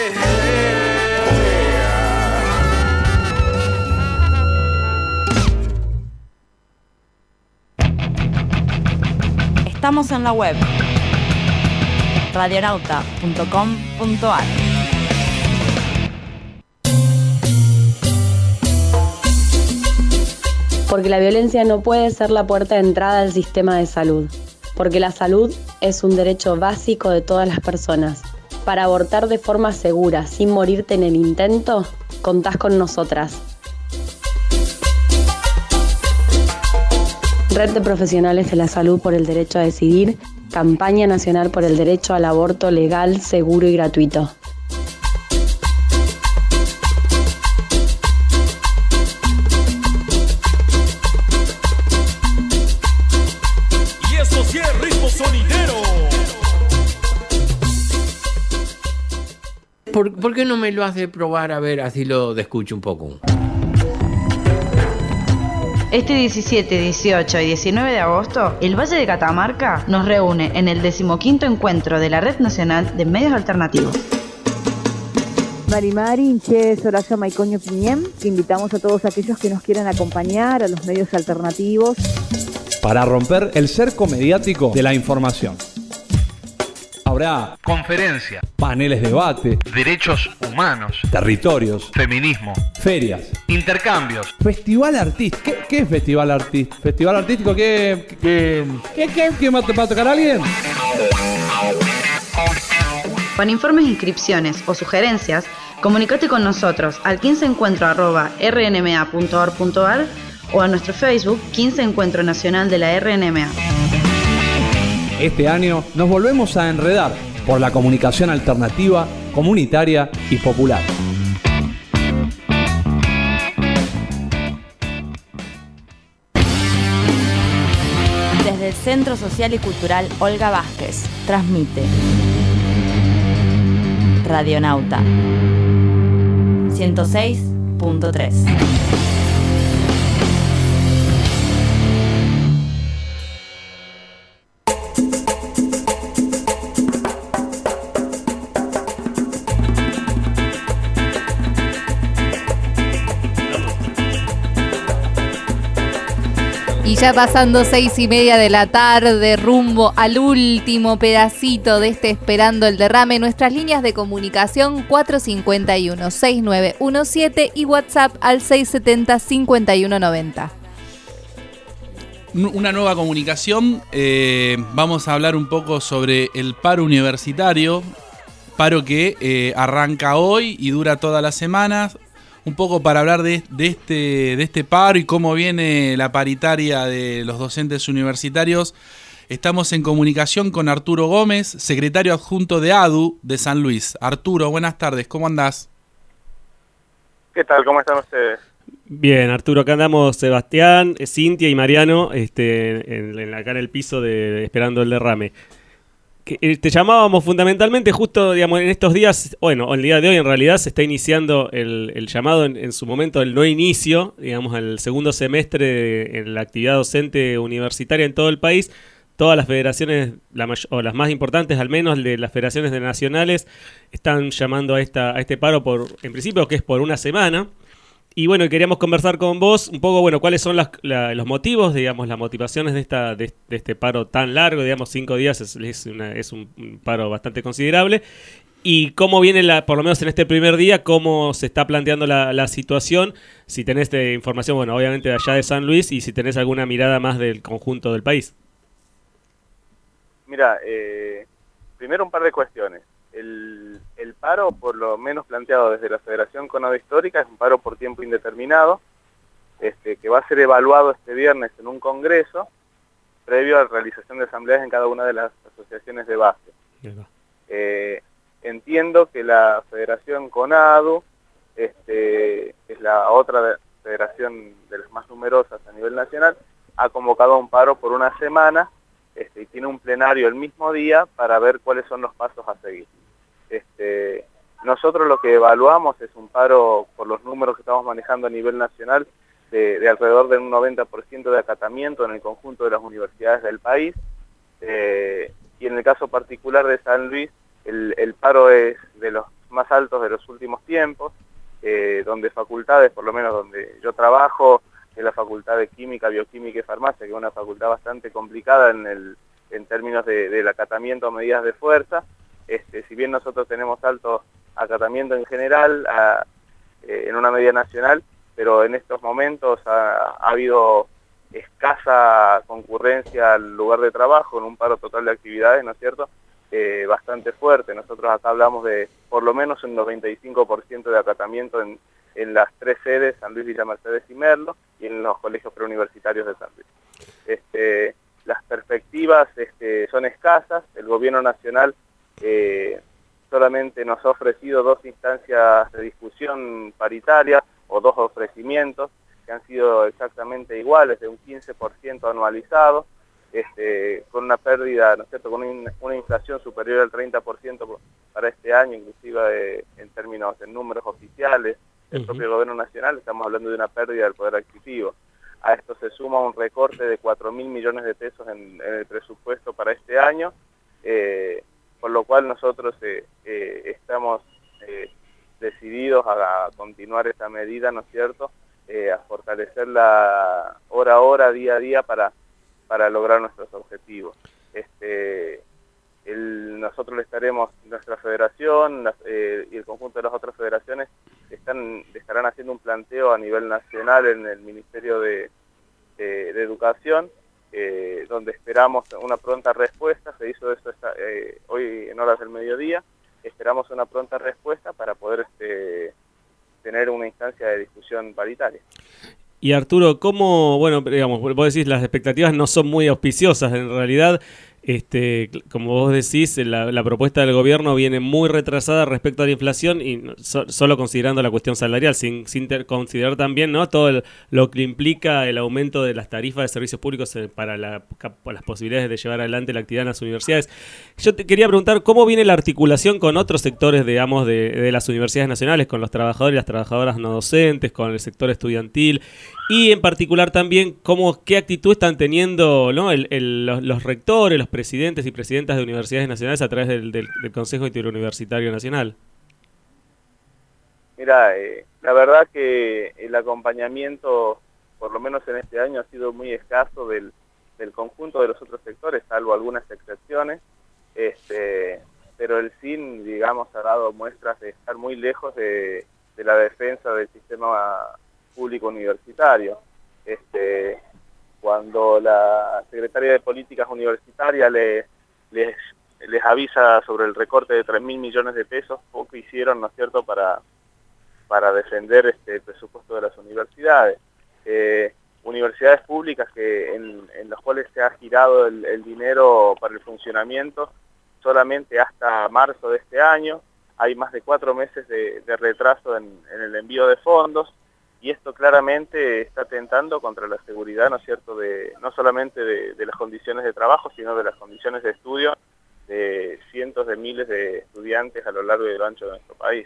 Estamos en la web radionauta punto com punto a r. Porque la violencia no puede ser la puerta de entrada al sistema de salud. Porque la salud es un derecho básico de todas las personas. Para abortar de forma segura, sin morirte en el intento, contás con nosotras. Red de Profesionales de la Salud por el Derecho a Decidir, Campaña Nacional por el Derecho al Aborto Legal, Seguro y Gratuito. Y eso sí es ritmo sonidero. ¿Por, ¿Por qué no me lo hace probar? A ver, así lo escucho un poco. Este diecisiete, dieciocho y diecinueve de agosto, el Valle de Catamarca nos reúne en el decimoquinto encuentro de la Red Nacional de Medios Alternativos. Mari Mari, Inche, Soraya Maicoño Piñén, que invitamos a todos aquellos que nos quieran acompañar a los medios alternativos para romper el cerco mediático de la información. Habrá conferencias, paneles de debate, derechos humanos, territorios, feminismo, ferias, intercambios, festival artístico. ¿Qué, qué es festival artístico? ¿Festival artístico qué? ¿Qué? ¿Qué? ¿Qué? ¿Qué va a tocar a alguien? Para informes, inscripciones o sugerencias, comunícate con nosotros al quince encuentro arroba r n m a punto org punto a r o a nuestro Facebook quince Encuentro Nacional de la R N M A. Este año nos volvemos a enredar por la comunicación alternativa, comunitaria y popular. Desde el Centro Social y Cultural Olga Vázquez, transmite Radionauta ciento seis punto tres. Y ya pasando seis y media de la tarde, rumbo al último pedacito de este Esperando el Derrame, nuestras líneas de comunicación cuatro cinco uno, seis nueve uno siete y WhatsApp al seis siete cero, cinco uno nueve cero. Una nueva comunicación, eh, vamos a hablar un poco sobre el paro universitario, paro que eh, arranca hoy y dura toda la semana. Un poco para hablar de, de, este, de este paro y cómo viene la paritaria de los docentes universitarios. Estamos en comunicación con Arturo Gómez, secretario adjunto de A D U de San Luis. Arturo, buenas tardes, ¿cómo andás? ¿Qué tal? ¿Cómo están ustedes? Bien, Arturo, acá andamos Sebastián, Cintia y Mariano este, en, en, acá en el piso de, de Esperando el Derrame. Que, te llamábamos fundamentalmente justo, digamos, en estos días, bueno, el día de hoy en realidad se está iniciando el, el llamado en, en su momento, el no inicio, digamos, al segundo semestre de, en la actividad docente universitaria en todo el país. Todas las federaciones, la may- o las más importantes al menos, de las federaciones de nacionales, están llamando a, esta, a este paro, por, en principio, que es por una semana. Y bueno, queríamos conversar con vos un poco, bueno, cuáles son las, la, los motivos, digamos, las motivaciones de esta de, de este paro tan largo, digamos, cinco días es, es, una, es un, un paro bastante considerable. Y cómo viene, la, por lo menos en este primer día, cómo se está planteando la, la situación, si tenés de información, bueno, obviamente de allá de San Luis, y si tenés alguna mirada más del conjunto del país. Mira, eh, primero un par de cuestiones. El, el paro, por lo menos planteado desde la Federación Conado Histórica, es un paro por tiempo indeterminado, este, que va a ser evaluado este viernes en un congreso, previo a la realización de asambleas en cada una de las asociaciones de base. Eh, entiendo que la Federación Conado, este, es la otra federación de las más numerosas a nivel nacional, ha convocado a un paro por una semana, este, y tiene un plenario el mismo día para ver cuáles son los pasos a seguir. Este, nosotros lo que evaluamos es un paro, por los números que estamos manejando a nivel nacional, de, de alrededor de un noventa por ciento de acatamiento en el conjunto de las universidades del país, eh, y en el caso particular de San Luis, el, el paro es de los más altos de los últimos tiempos, eh, donde facultades, por lo menos donde yo trabajo, que es la Facultad de Química, Bioquímica y Farmacia, que es una facultad bastante complicada en, el, en términos de, del acatamiento a medidas de fuerza. Este, si bien nosotros tenemos alto acatamiento en general, a, eh, en una medida nacional, pero en estos momentos ha, ha habido escasa concurrencia al lugar de trabajo, en un paro total de actividades, ¿no es cierto?, eh, bastante fuerte. Nosotros acá hablamos de por lo menos un noventa y cinco por ciento de acatamiento en, en las tres sedes, San Luis, Villa Mercedes y Merlo, y en los colegios preuniversitarios de San Luis. Este, las perspectivas este, son escasas. El gobierno nacional Eh, solamente nos ha ofrecido dos instancias de discusión paritaria o dos ofrecimientos que han sido exactamente iguales, de un quince por ciento anualizado, este, con una pérdida, ¿no es cierto?, con una, una inflación superior al treinta por ciento para este año, inclusive eh, en términos de números oficiales del uh-huh. propio gobierno nacional. Estamos hablando de una pérdida del poder adquisitivo. A esto se suma un recorte de cuatro mil millones de pesos en, en el presupuesto para este año, eh, por lo cual nosotros eh, eh, estamos eh, decididos a, a continuar esta medida, ¿no es cierto?, eh, a fortalecerla hora a hora, día a día, para, para lograr nuestros objetivos. Este, el, nosotros le estaremos, nuestra federación la, eh, y el conjunto de las otras federaciones están, estarán haciendo un planteo a nivel nacional en el Ministerio de, de, de Educación, Eh, donde esperamos una pronta respuesta. Se hizo eso esta, eh, hoy en horas del mediodía. Esperamos una pronta respuesta para poder este, tener una instancia de discusión paritaria. Y Arturo, ¿cómo, bueno, digamos, vos decís las expectativas no son muy auspiciosas en realidad? Este, como vos decís, la, la propuesta del gobierno viene muy retrasada respecto a la inflación y so, solo considerando la cuestión salarial, sin, sin ter, considerar también, ¿no?, todo el, lo que implica el aumento de las tarifas de servicios públicos para, la, para las posibilidades de llevar adelante la actividad en las universidades. Yo te quería preguntar, ¿cómo viene la articulación con otros sectores, digamos, de, de las universidades nacionales, con los trabajadores y las trabajadoras no docentes, con el sector estudiantil? Y en particular también, cómo, qué actitud están teniendo, ¿no?, el, el, los, los rectores, los presidentes y presidentas de universidades nacionales a través del, del, del Consejo Interuniversitario Nacional. Mira, eh, la verdad que el acompañamiento por lo menos en este año, ha sido muy escaso del, del conjunto de los otros sectores, salvo algunas excepciones, este, pero el C I N, digamos, ha dado muestras de estar muy lejos de, de la defensa del sistema público universitario. Este, cuando la Secretaría de Políticas Universitarias le, les, les avisa sobre el recorte de tres mil millones de pesos, poco hicieron, ¿no es cierto?, para, para defender este, el presupuesto de las universidades. Eh, universidades públicas que en, en las cuales se ha girado el, el dinero para el funcionamiento solamente hasta marzo de este año. Hay más de cuatro meses de, de retraso en, en el envío de fondos, y esto claramente está atentando contra la seguridad, ¿no es cierto?, de, no solamente de, de las condiciones de trabajo, sino de las condiciones de estudio de cientos de miles de estudiantes a lo largo y lo ancho de nuestro país.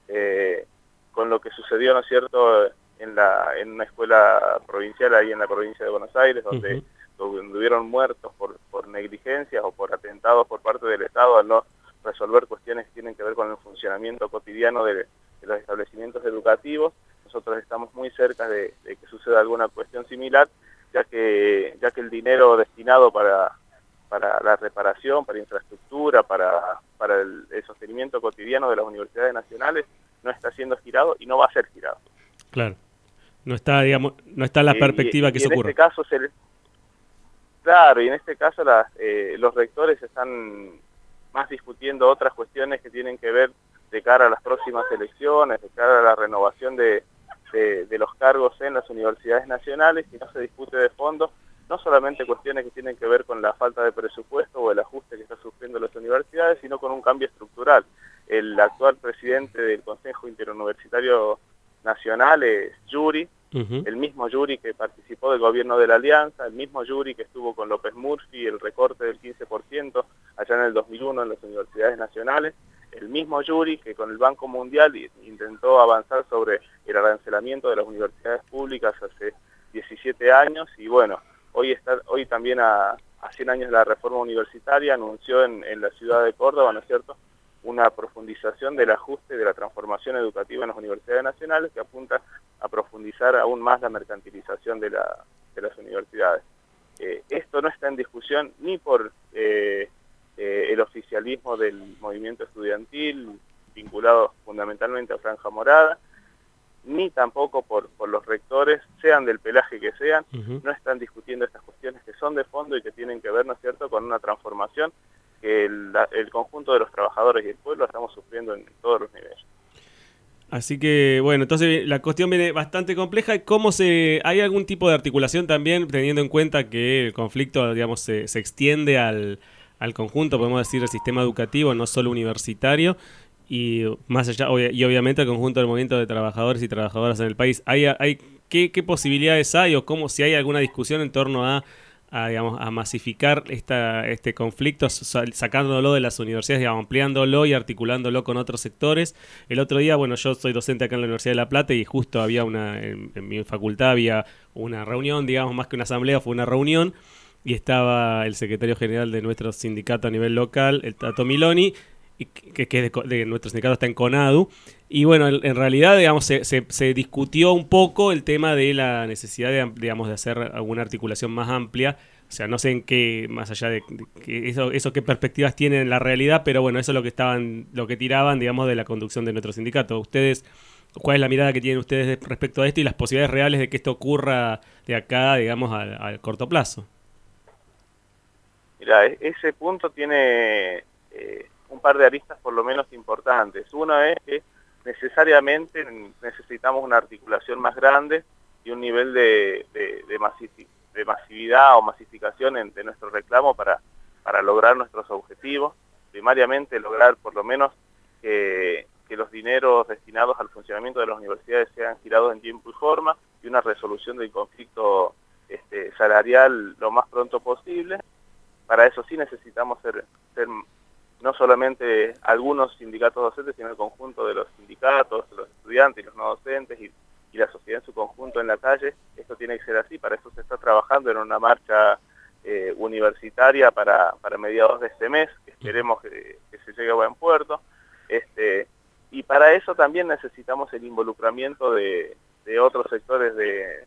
Eh, con lo que sucedió, ¿no es cierto?, en, la, en una escuela provincial ahí en la provincia de Buenos Aires, donde, uh-huh. donde hubieron muertos por, por negligencias o por atentados por parte del Estado al no resolver cuestiones que tienen que ver con el funcionamiento cotidiano de, de los establecimientos educativos. Nosotros estamos muy cerca de, de que suceda alguna cuestión similar, ya que ya que el dinero destinado para, para la reparación, para infraestructura, para, para el, el sostenimiento cotidiano de las universidades nacionales no está siendo girado y no va a ser girado. Claro. No está, digamos, no está la y, perspectiva y, que y se en ocurra. Este caso se le, claro, y en este caso las, eh, los rectores están más discutiendo otras cuestiones que tienen que ver de cara a las próximas elecciones, de cara a la renovación de, de, de los cargos en las universidades nacionales, y no se discute de fondo, no solamente cuestiones que tienen que ver con la falta de presupuesto o el ajuste que está sufriendo las universidades, sino con un cambio estructural. El actual presidente del Consejo Interuniversitario Nacional es Yuri, uh-huh. el mismo Yuri que participó del gobierno de la Alianza, el mismo Yuri que estuvo con López Murphy, el recorte del quince por ciento allá en el dos mil uno en las universidades nacionales, el mismo Yuri que con el Banco Mundial intentó avanzar sobre el arancelamiento de las universidades públicas hace diecisiete años, y bueno, hoy está hoy también a, a cien años de la reforma universitaria anunció en, en la ciudad de Córdoba, ¿no es cierto?, una profundización del ajuste de la transformación educativa en las universidades nacionales, que apunta a profundizar aún más la mercantilización de, la, de las universidades. Eh, esto no está en discusión ni por eh, eh, el oficialismo del movimiento estudiantil, vinculado fundamentalmente a Franja Morada, ni tampoco por, por los rectores, sean del pelaje que sean, uh-huh. no están discutiendo estas cuestiones que son de fondo y que tienen que ver, ¿no es cierto?, con una transformación que el, el conjunto de los trabajadores y el pueblo estamos sufriendo en todos los niveles. Así que, bueno, entonces la cuestión viene bastante compleja. ¿Cómo se, hay algún tipo de articulación también, teniendo en cuenta que el conflicto, digamos, se, se extiende al, al conjunto, podemos decir, del sistema educativo, no solo universitario, y más allá, y obviamente el conjunto del movimiento de trabajadores y trabajadoras en el país? ¿Hay, hay qué, qué posibilidades hay, o cómo, si hay alguna discusión en torno a A, digamos, a masificar esta, este conflicto, sacándolo de las universidades, digamos, ampliándolo y articulándolo con otros sectores? El otro día, bueno, yo soy docente acá en la Universidad de La Plata, y justo había una, en, en mi facultad había una reunión, digamos, más que una asamblea, fue una reunión, y estaba el secretario general de nuestro sindicato a nivel local, el Tato Miloni, y que, que de, de nuestro sindicato está en CONADU. Y bueno, en, en realidad, digamos, se, se, se discutió un poco el tema de la necesidad de, digamos, de hacer alguna articulación más amplia. O sea, no sé en qué, más allá de, de que eso, eso qué perspectivas tiene en la realidad, pero bueno, eso es lo que estaban, lo que tiraban, digamos, de la conducción de nuestro sindicato. Ustedes, ¿cuál es la mirada que tienen ustedes respecto a esto y las posibilidades reales de que esto ocurra de acá, digamos, al, al corto plazo? Mira, ese punto tiene eh, un par de aristas por lo menos importantes. Uno es que necesariamente necesitamos una articulación más grande y un nivel de, de, de, masifi, de masividad o masificación en, de nuestro reclamo para, para lograr nuestros objetivos. Primariamente lograr por lo menos que, que los dineros destinados al funcionamiento de las universidades sean girados en tiempo y forma, y una resolución del conflicto este, salarial lo más pronto posible. Para eso sí necesitamos ser, ser no solamente algunos sindicatos docentes, sino el conjunto de los sindicatos, los estudiantes y los no docentes, y, y la sociedad en su conjunto en la calle. Esto tiene que ser así. Para eso se está trabajando en una marcha eh, universitaria para, para mediados de este mes, que esperemos que, que se llegue a buen puerto. Este, y para eso también necesitamos el involucramiento de, de otros sectores de, vinculados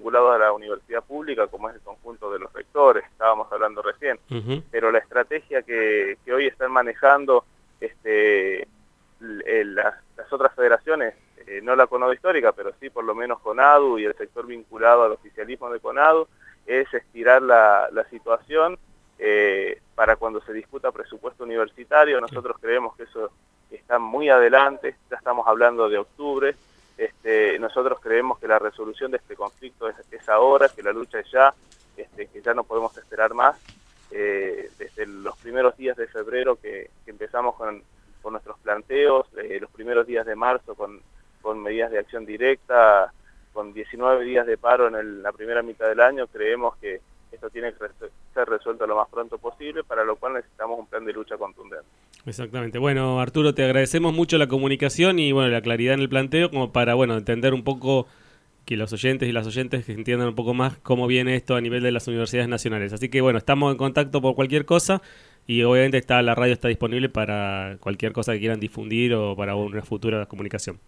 vinculados a la universidad pública, como es el conjunto de los rectores, estábamos hablando recién. Uh-huh. Pero la estrategia que, que hoy están manejando este, el, las, las otras federaciones, eh, no la CONADU histórica, pero sí por lo menos CONADU y el sector vinculado al oficialismo de CONADU, es estirar la, la situación eh, para cuando se discuta presupuesto universitario. Nosotros creemos que eso está muy adelante, ya estamos hablando de octubre. Este, nosotros creemos que la resolución de este conflicto es, es ahora, que la lucha es ya, este, que ya no podemos esperar más. Eh, desde los primeros días de febrero que, que empezamos con, con nuestros planteos, eh, los primeros días de marzo con, con medidas de acción directa, con diecinueve días de paro en el, la primera mitad del año, creemos que esto tiene que ser resuelto lo más pronto posible, para lo cual necesitamos un plan de lucha contundente. Exactamente. Bueno, Arturo, te agradecemos mucho la comunicación y bueno la claridad en el planteo, como para bueno entender un poco, que los oyentes y las oyentes que entiendan un poco más cómo viene esto a nivel de las universidades nacionales. Así que bueno, estamos en contacto por cualquier cosa y obviamente está la radio está disponible para cualquier cosa que quieran difundir o para una futura comunicación.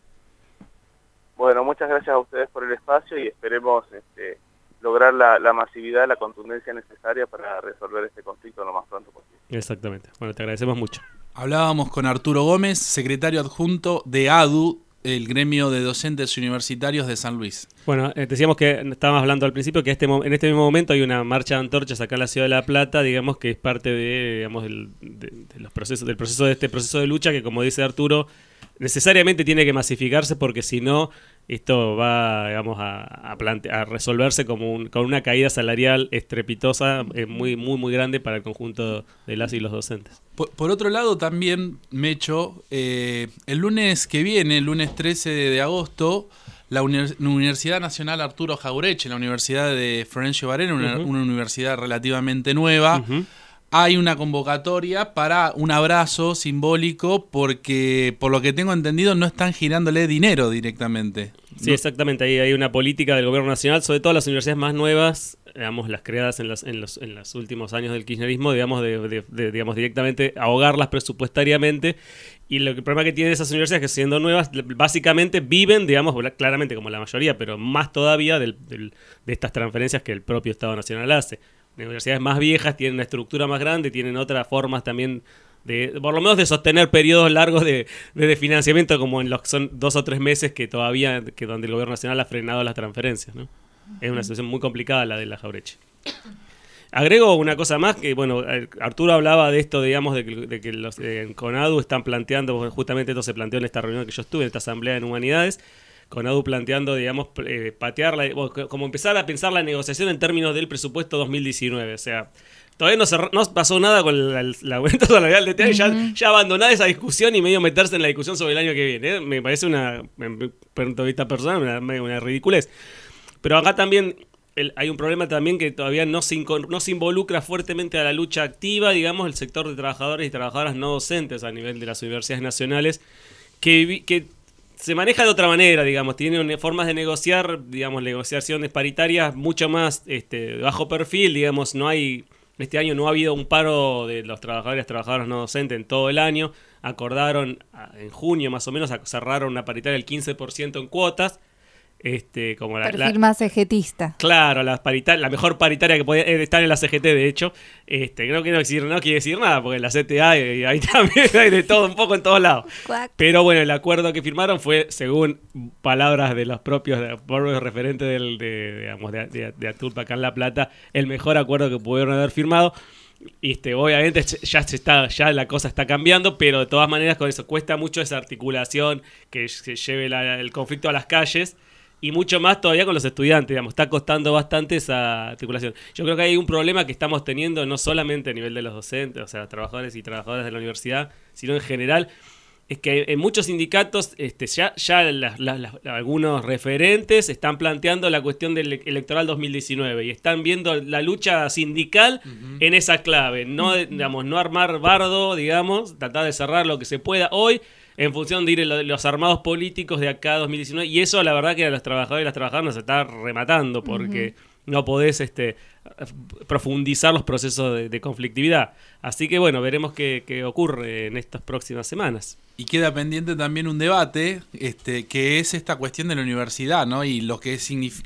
Bueno, muchas gracias a ustedes por el espacio y esperemos este, lograr la, la masividad, la contundencia necesaria para resolver este conflicto lo más pronto posible. Exactamente. Bueno, te agradecemos mucho. Hablábamos con Arturo Gómez, secretario adjunto de A D U, el gremio de docentes universitarios de San Luis. Bueno, eh, decíamos que estábamos hablando al principio que este en este mismo momento hay una marcha de antorchas acá en la ciudad de La Plata, digamos que es parte de, digamos, del, de, de los procesos, del proceso de este proceso de lucha que, como dice Arturo, necesariamente tiene que masificarse porque si no esto va, digamos, a, a, plante a resolverse como un, con una caída salarial estrepitosa, eh, muy, muy, muy grande para el conjunto de las y los docentes. Por, por otro lado, también, Mecho, eh, el lunes que viene, el lunes trece de agosto, la Univers- Universidad Nacional Arturo Jauretche, la Universidad de Florencio Varela, una, uh-huh. una universidad relativamente nueva, uh-huh. hay una convocatoria para un abrazo simbólico porque, por lo que tengo entendido, no están girándole dinero directamente. Sí, exactamente. Ahí hay una política del gobierno nacional, sobre todo las universidades más nuevas, digamos, las creadas en los, en los, en los últimos años del kirchnerismo, digamos, de, de, de, digamos, directamente ahogarlas presupuestariamente. Y lo que, el problema que tienen esas universidades es que, siendo nuevas, básicamente viven, digamos, claramente como la mayoría, pero más todavía del, del, de estas transferencias que el propio Estado Nacional hace. Las universidades más viejas tienen una estructura más grande, tienen otras formas también de, por lo menos, de sostener periodos largos de, de, de financiamiento, como en los son dos o tres meses que todavía, que donde el gobierno nacional ha frenado las transferencias, ¿no? Es una situación muy complicada la de la Jauretche. Agrego una cosa más, que bueno, Arturo hablaba de esto, digamos, de que, de que los eh, en CONADU están planteando, justamente esto se planteó en esta reunión que yo estuve, en esta asamblea en Humanidades, CONADU planteando, digamos, eh, patear, la, como empezar a pensar la negociación en términos del presupuesto dos mil diecinueve, o sea, todavía no, se, no pasó nada con el, el aumento salarial de T A, uh-huh. ya, ya abandonar esa discusión y medio meterse en la discusión sobre el año que viene, ¿eh? Me parece una, en mi punto de vista personal, una, una ridiculez. Pero acá también el, hay un problema también que todavía no se, no se involucra fuertemente a la lucha activa, digamos, el sector de trabajadores y trabajadoras no docentes a nivel de las universidades nacionales, que, que se maneja de otra manera, digamos, tiene formas de negociar, digamos, negociaciones paritarias mucho más este, de bajo perfil, digamos, no hay, este año no ha habido un paro de los trabajadores y las trabajadoras no docentes en todo el año, acordaron en junio más o menos, cerraron una paritaria del quince por ciento en cuotas, Este, como la, perfil la, más CGTista. Claro, la, parita, la mejor paritaria que podía estar en la C G T, de hecho. Este, no, quiero decir, no quiere decir nada, porque en la C T A y ahí también hay de todo, un poco en todos lados. Cuac. Pero bueno, el acuerdo que firmaron fue, según palabras de los propios, de los propios referentes del, de, digamos, de, de, de Aturpa acá en La Plata, el mejor acuerdo que pudieron haber firmado. Este, obviamente ya se está, ya la cosa está cambiando, pero de todas maneras con eso cuesta mucho esa articulación que se lleve la, el conflicto a las calles. Y mucho más todavía con los estudiantes, digamos, está costando bastante esa articulación. Yo creo que hay un problema que estamos teniendo no solamente a nivel de los docentes, o sea, trabajadores y trabajadoras de la universidad, sino en general, es que en muchos sindicatos este, ya, ya las, las, las, algunos referentes están planteando la cuestión del electoral dos mil diecinueve y están viendo la lucha sindical uh-huh. en esa clave, no, uh-huh. digamos, no armar bardo, digamos, tratar de cerrar lo que se pueda hoy, en función de ir a los armados políticos de acá a dos mil diecinueve. Y eso, la verdad, que a los trabajadores y las trabajadoras nos está rematando, porque uh-huh. no podés este, profundizar los procesos de, de conflictividad. Así que, bueno, veremos qué, qué ocurre en estas próximas semanas. Y queda pendiente también un debate, este, que es esta cuestión de la universidad, ¿no? Y lo que significa,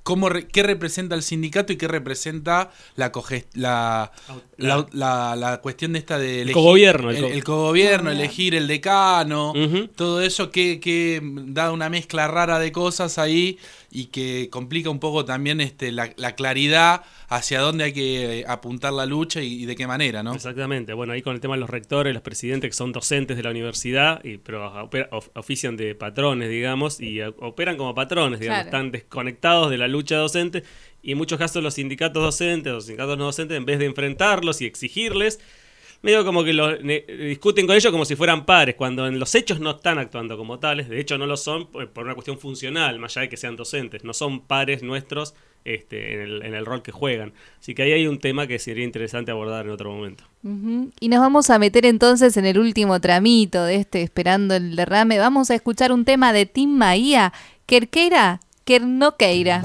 cómo re, qué representa el sindicato y qué representa la coge, la, la, la, la cuestión de esta de elegir, el cogobierno, el, el, co el cogobierno, elegir el decano, uh-huh. todo eso que, que da una mezcla rara de cosas ahí y que complica un poco también este, la, la claridad hacia dónde hay que apuntar la lucha y, y de qué manera, ¿no? Exactamente. Bueno, ahí con el tema de los rectores, los presidentes que son docentes de la universidad, y, pero opera, of, ofician de patrones, digamos, y operan como patrones, digamos, claro. Están desconectados de la lucha docente, y en muchos casos los sindicatos docentes, los sindicatos no docentes, en vez de enfrentarlos y exigirles, medio como que lo, ne, discuten con ellos como si fueran pares, cuando en los hechos no están actuando como tales, de hecho no lo son por, por una cuestión funcional, más allá de que sean docentes, no son pares nuestros este, en, el, en el rol que juegan. Así que ahí hay un tema que sería interesante abordar en otro momento. Uh-huh. Y nos vamos a meter entonces en el último tramito de este Esperando el Derrame. Vamos a escuchar un tema de Tim Maia, quer queira, quer no queira.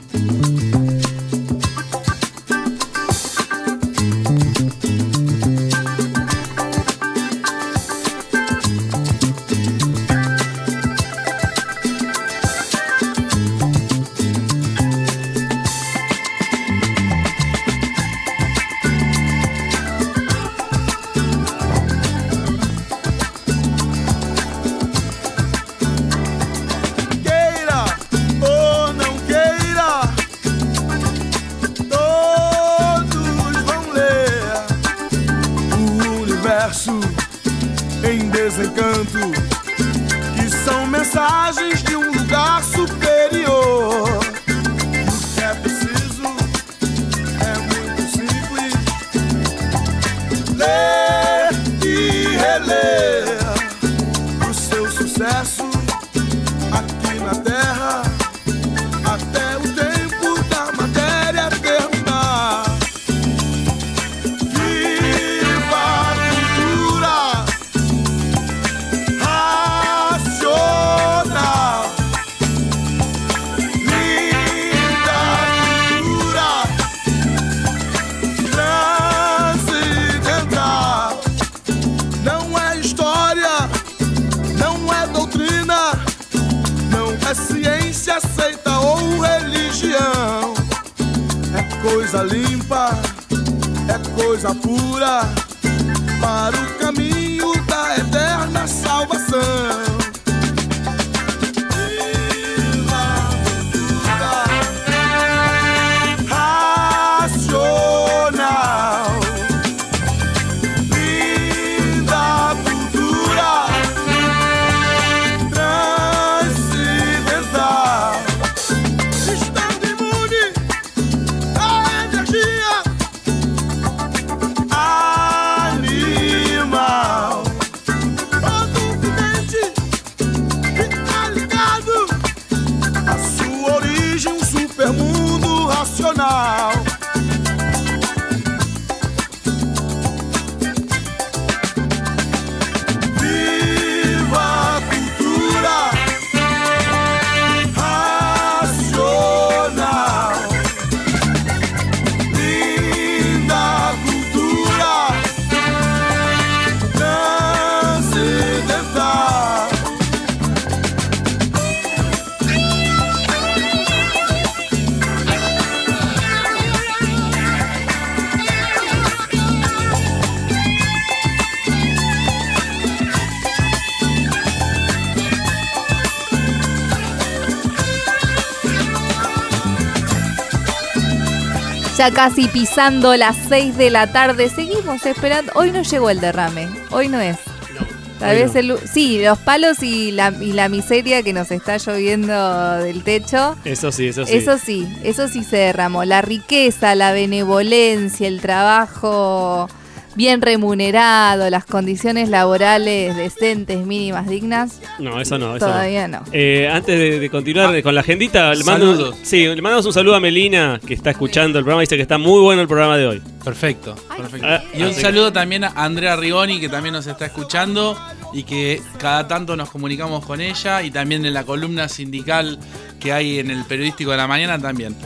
Em desencanto, que são mensagens de um lugar superior. O que é preciso é muito simples: ler e reler o seu sucesso aqui na terra, até o tempo da matéria terminar. É ciência aceita ou religião, é coisa limpa, é coisa pura, para o caminho da eterna salvação. Ya casi pisando las seis de la tarde, seguimos esperando. Hoy no llegó el derrame, hoy no es. No, Tal vez no. el, sí, los palos y la, y la miseria que nos está lloviendo del techo. Eso sí, eso sí. Eso sí, eso sí se derramó. La riqueza, la benevolencia, el trabajo bien remunerado, las condiciones laborales decentes, mínimas, dignas. No, eso no. Eso Todavía no. no. Eh, antes de, de continuar ah, con la agendita, le mando, saludos. Sí, le mandamos un saludo a Melina, que está escuchando el programa. Dice que está muy bueno el programa de hoy. Perfecto. perfecto. Ah, y un así saludo también a Andrea Rigoni, que también nos está escuchando y que cada tanto nos comunicamos con ella, y también en la columna sindical que hay en el Periodístico de la Mañana también.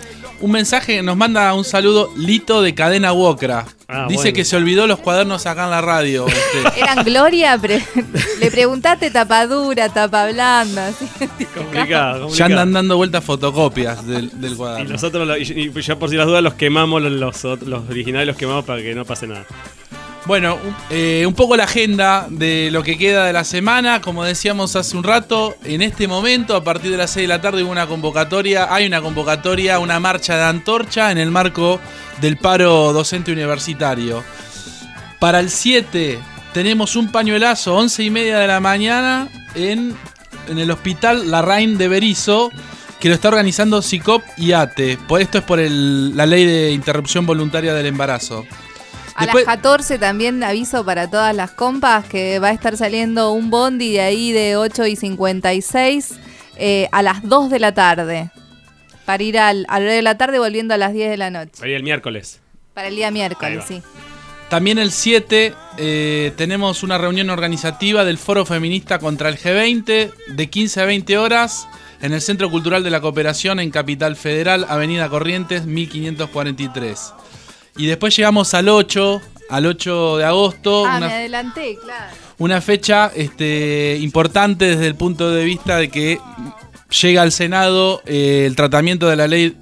un mensaje, nos manda un saludo Lito de Cadena Wocra. Ah, Dice bueno. que se olvidó los cuadernos acá en la radio. Este. ¿Eran Gloria? Pre- le preguntaste tapa dura, tapa blanda. ¿sí? Complicado, complicado. Ya andan dando vueltas fotocopias del, del Y cuaderno. nosotros, lo- y, y ya por si las dudas, los quemamos, los, los, los originales los quemamos para que no pase nada. Bueno, un, eh, un poco la agenda de lo que queda de la semana. Como decíamos hace un rato, en este momento, a partir de las seis de la tarde, hubo una convocatoria. Hay una convocatoria, una marcha de antorcha en el marco del paro docente universitario. Para el siete tenemos un pañuelazo, once y media de la mañana, en, en el hospital Larraín de Berizo, que lo está organizando SICOP y ATE. Por esto es por el, la ley de interrupción voluntaria del embarazo. A Después- las catorce también aviso para todas las compas que va a estar saliendo un bondi de ahí de ocho y cincuenta y seis eh, a las dos de la tarde. Para ir al, al horario de la tarde volviendo a las diez de la noche. Ahí el miércoles. Para el día miércoles, sí. También el siete eh, tenemos una reunión organizativa del Foro Feminista contra el G veinte de quince a veinte horas en el Centro Cultural de la Cooperación en Capital Federal, Avenida Corrientes, mil quinientos cuarenta y tres. Y después llegamos al ocho, al ocho de agosto, Ah, una, me adelanté, claro. una fecha este, importante desde el punto de vista de que llega al Senado eh, el tratamiento de la ley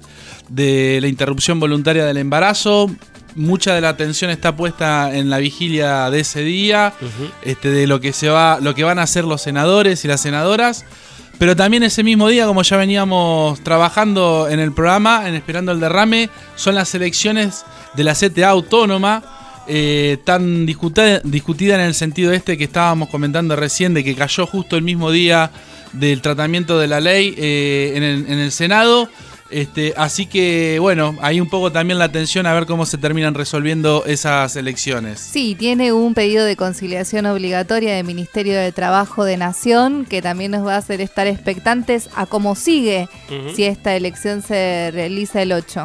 de la interrupción voluntaria del embarazo. Mucha de la atención está puesta en la vigilia de ese día, Uh-huh. este, de lo que se va, lo que van a hacer los senadores y las senadoras. Pero también ese mismo día, como ya veníamos trabajando en el programa, en Esperando el Derrame, son las elecciones de la C T A autónoma, eh, tan discutida, discutida en el sentido este que estábamos comentando recién, de que cayó justo el mismo día del tratamiento de la ley eh, en, el, en el Senado. Este, así que, bueno, hay un poco también la atención a ver cómo se terminan resolviendo esas elecciones. Sí, tiene un pedido de conciliación obligatoria del Ministerio de Trabajo de Nación que también nos va a hacer estar expectantes a cómo sigue Ujú. si esta elección se realiza el ocho.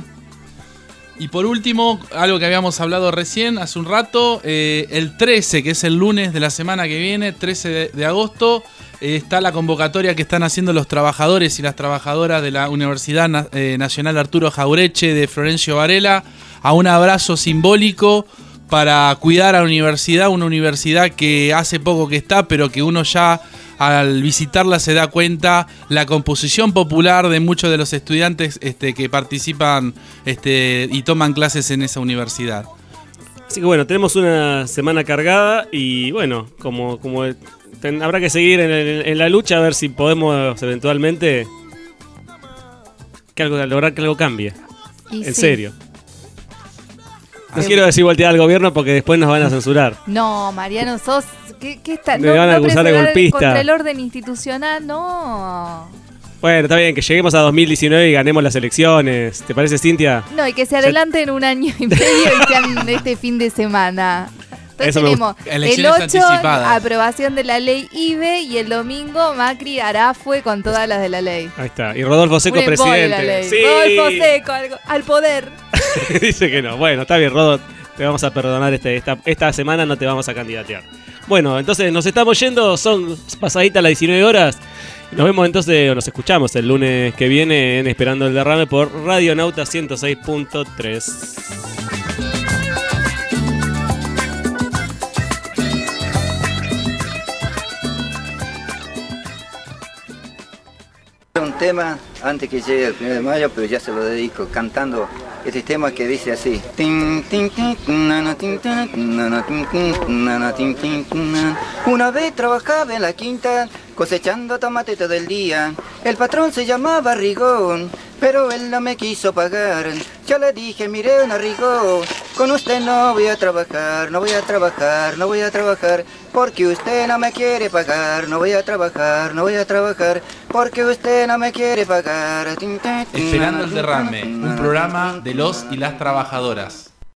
Y por último, algo que habíamos hablado recién, hace un rato, eh, el trece, que es el lunes de la semana que viene, trece de, de agosto, eh, está la convocatoria que están haciendo los trabajadores y las trabajadoras de la Universidad Na- eh, Nacional Arturo Jaureche de Florencio Varela a un abrazo simbólico para cuidar a la universidad, una universidad que hace poco que está, pero que uno ya al visitarla se da cuenta la composición popular de muchos de los estudiantes este, que participan este, y toman clases en esa universidad. Así que bueno, tenemos una semana cargada y bueno, como, como ten- habrá que seguir en, el- en la lucha a ver si podemos eventualmente que algo, lograr que algo cambie. Y en sí. serio. No Sí. quiero decir voltear al gobierno porque después nos van a censurar. No, Mariano, sos... ¿Qué, qué está? Me no, van a no acusar de preservar golpista. Contra el orden institucional, no. Bueno, está bien, que lleguemos a dos mil diecinueve y ganemos las elecciones. ¿Te parece, Cintia? No, y que se adelanten un año y medio y sean este fin de semana. Entonces Eso me tenemos gusta. el Elecciones ocho, anticipadas. aprobación de la ley I B E y el domingo Macri hará fue con todas las de la ley. Ahí está. Y Rodolfo Seco, Un embole presidente. la ley. Sí. Rodolfo Seco, al, al poder. Dice que no. Bueno, está bien, Rodo. Te vamos a perdonar este, esta, esta semana, no te vamos a candidatear. Bueno, entonces nos estamos yendo. Son pasaditas las diecinueve horas. Nos vemos entonces, o nos escuchamos el lunes que viene en Esperando el Derrame por Radio Nauta ciento seis punto tres. Un tema antes que llegue el primero de mayo, pero ya se lo dedico cantando este tema que dice así. Tin, tin, tin, nana, tin, tin, nana, tin, tin, nana, tin, tin, nana. Una vez trabajaba en la quinta cosechando tomate todo el día. El patrón se llamaba Rigón, pero él no me quiso pagar. Yo le dije, mire, don Rigón, con usted no voy a trabajar, no voy a trabajar, no voy a trabajar, porque usted no me quiere pagar, no voy a trabajar, no voy a trabajar, porque usted no me quiere pagar. Esperando el Derrame, un programa de los y las trabajadoras.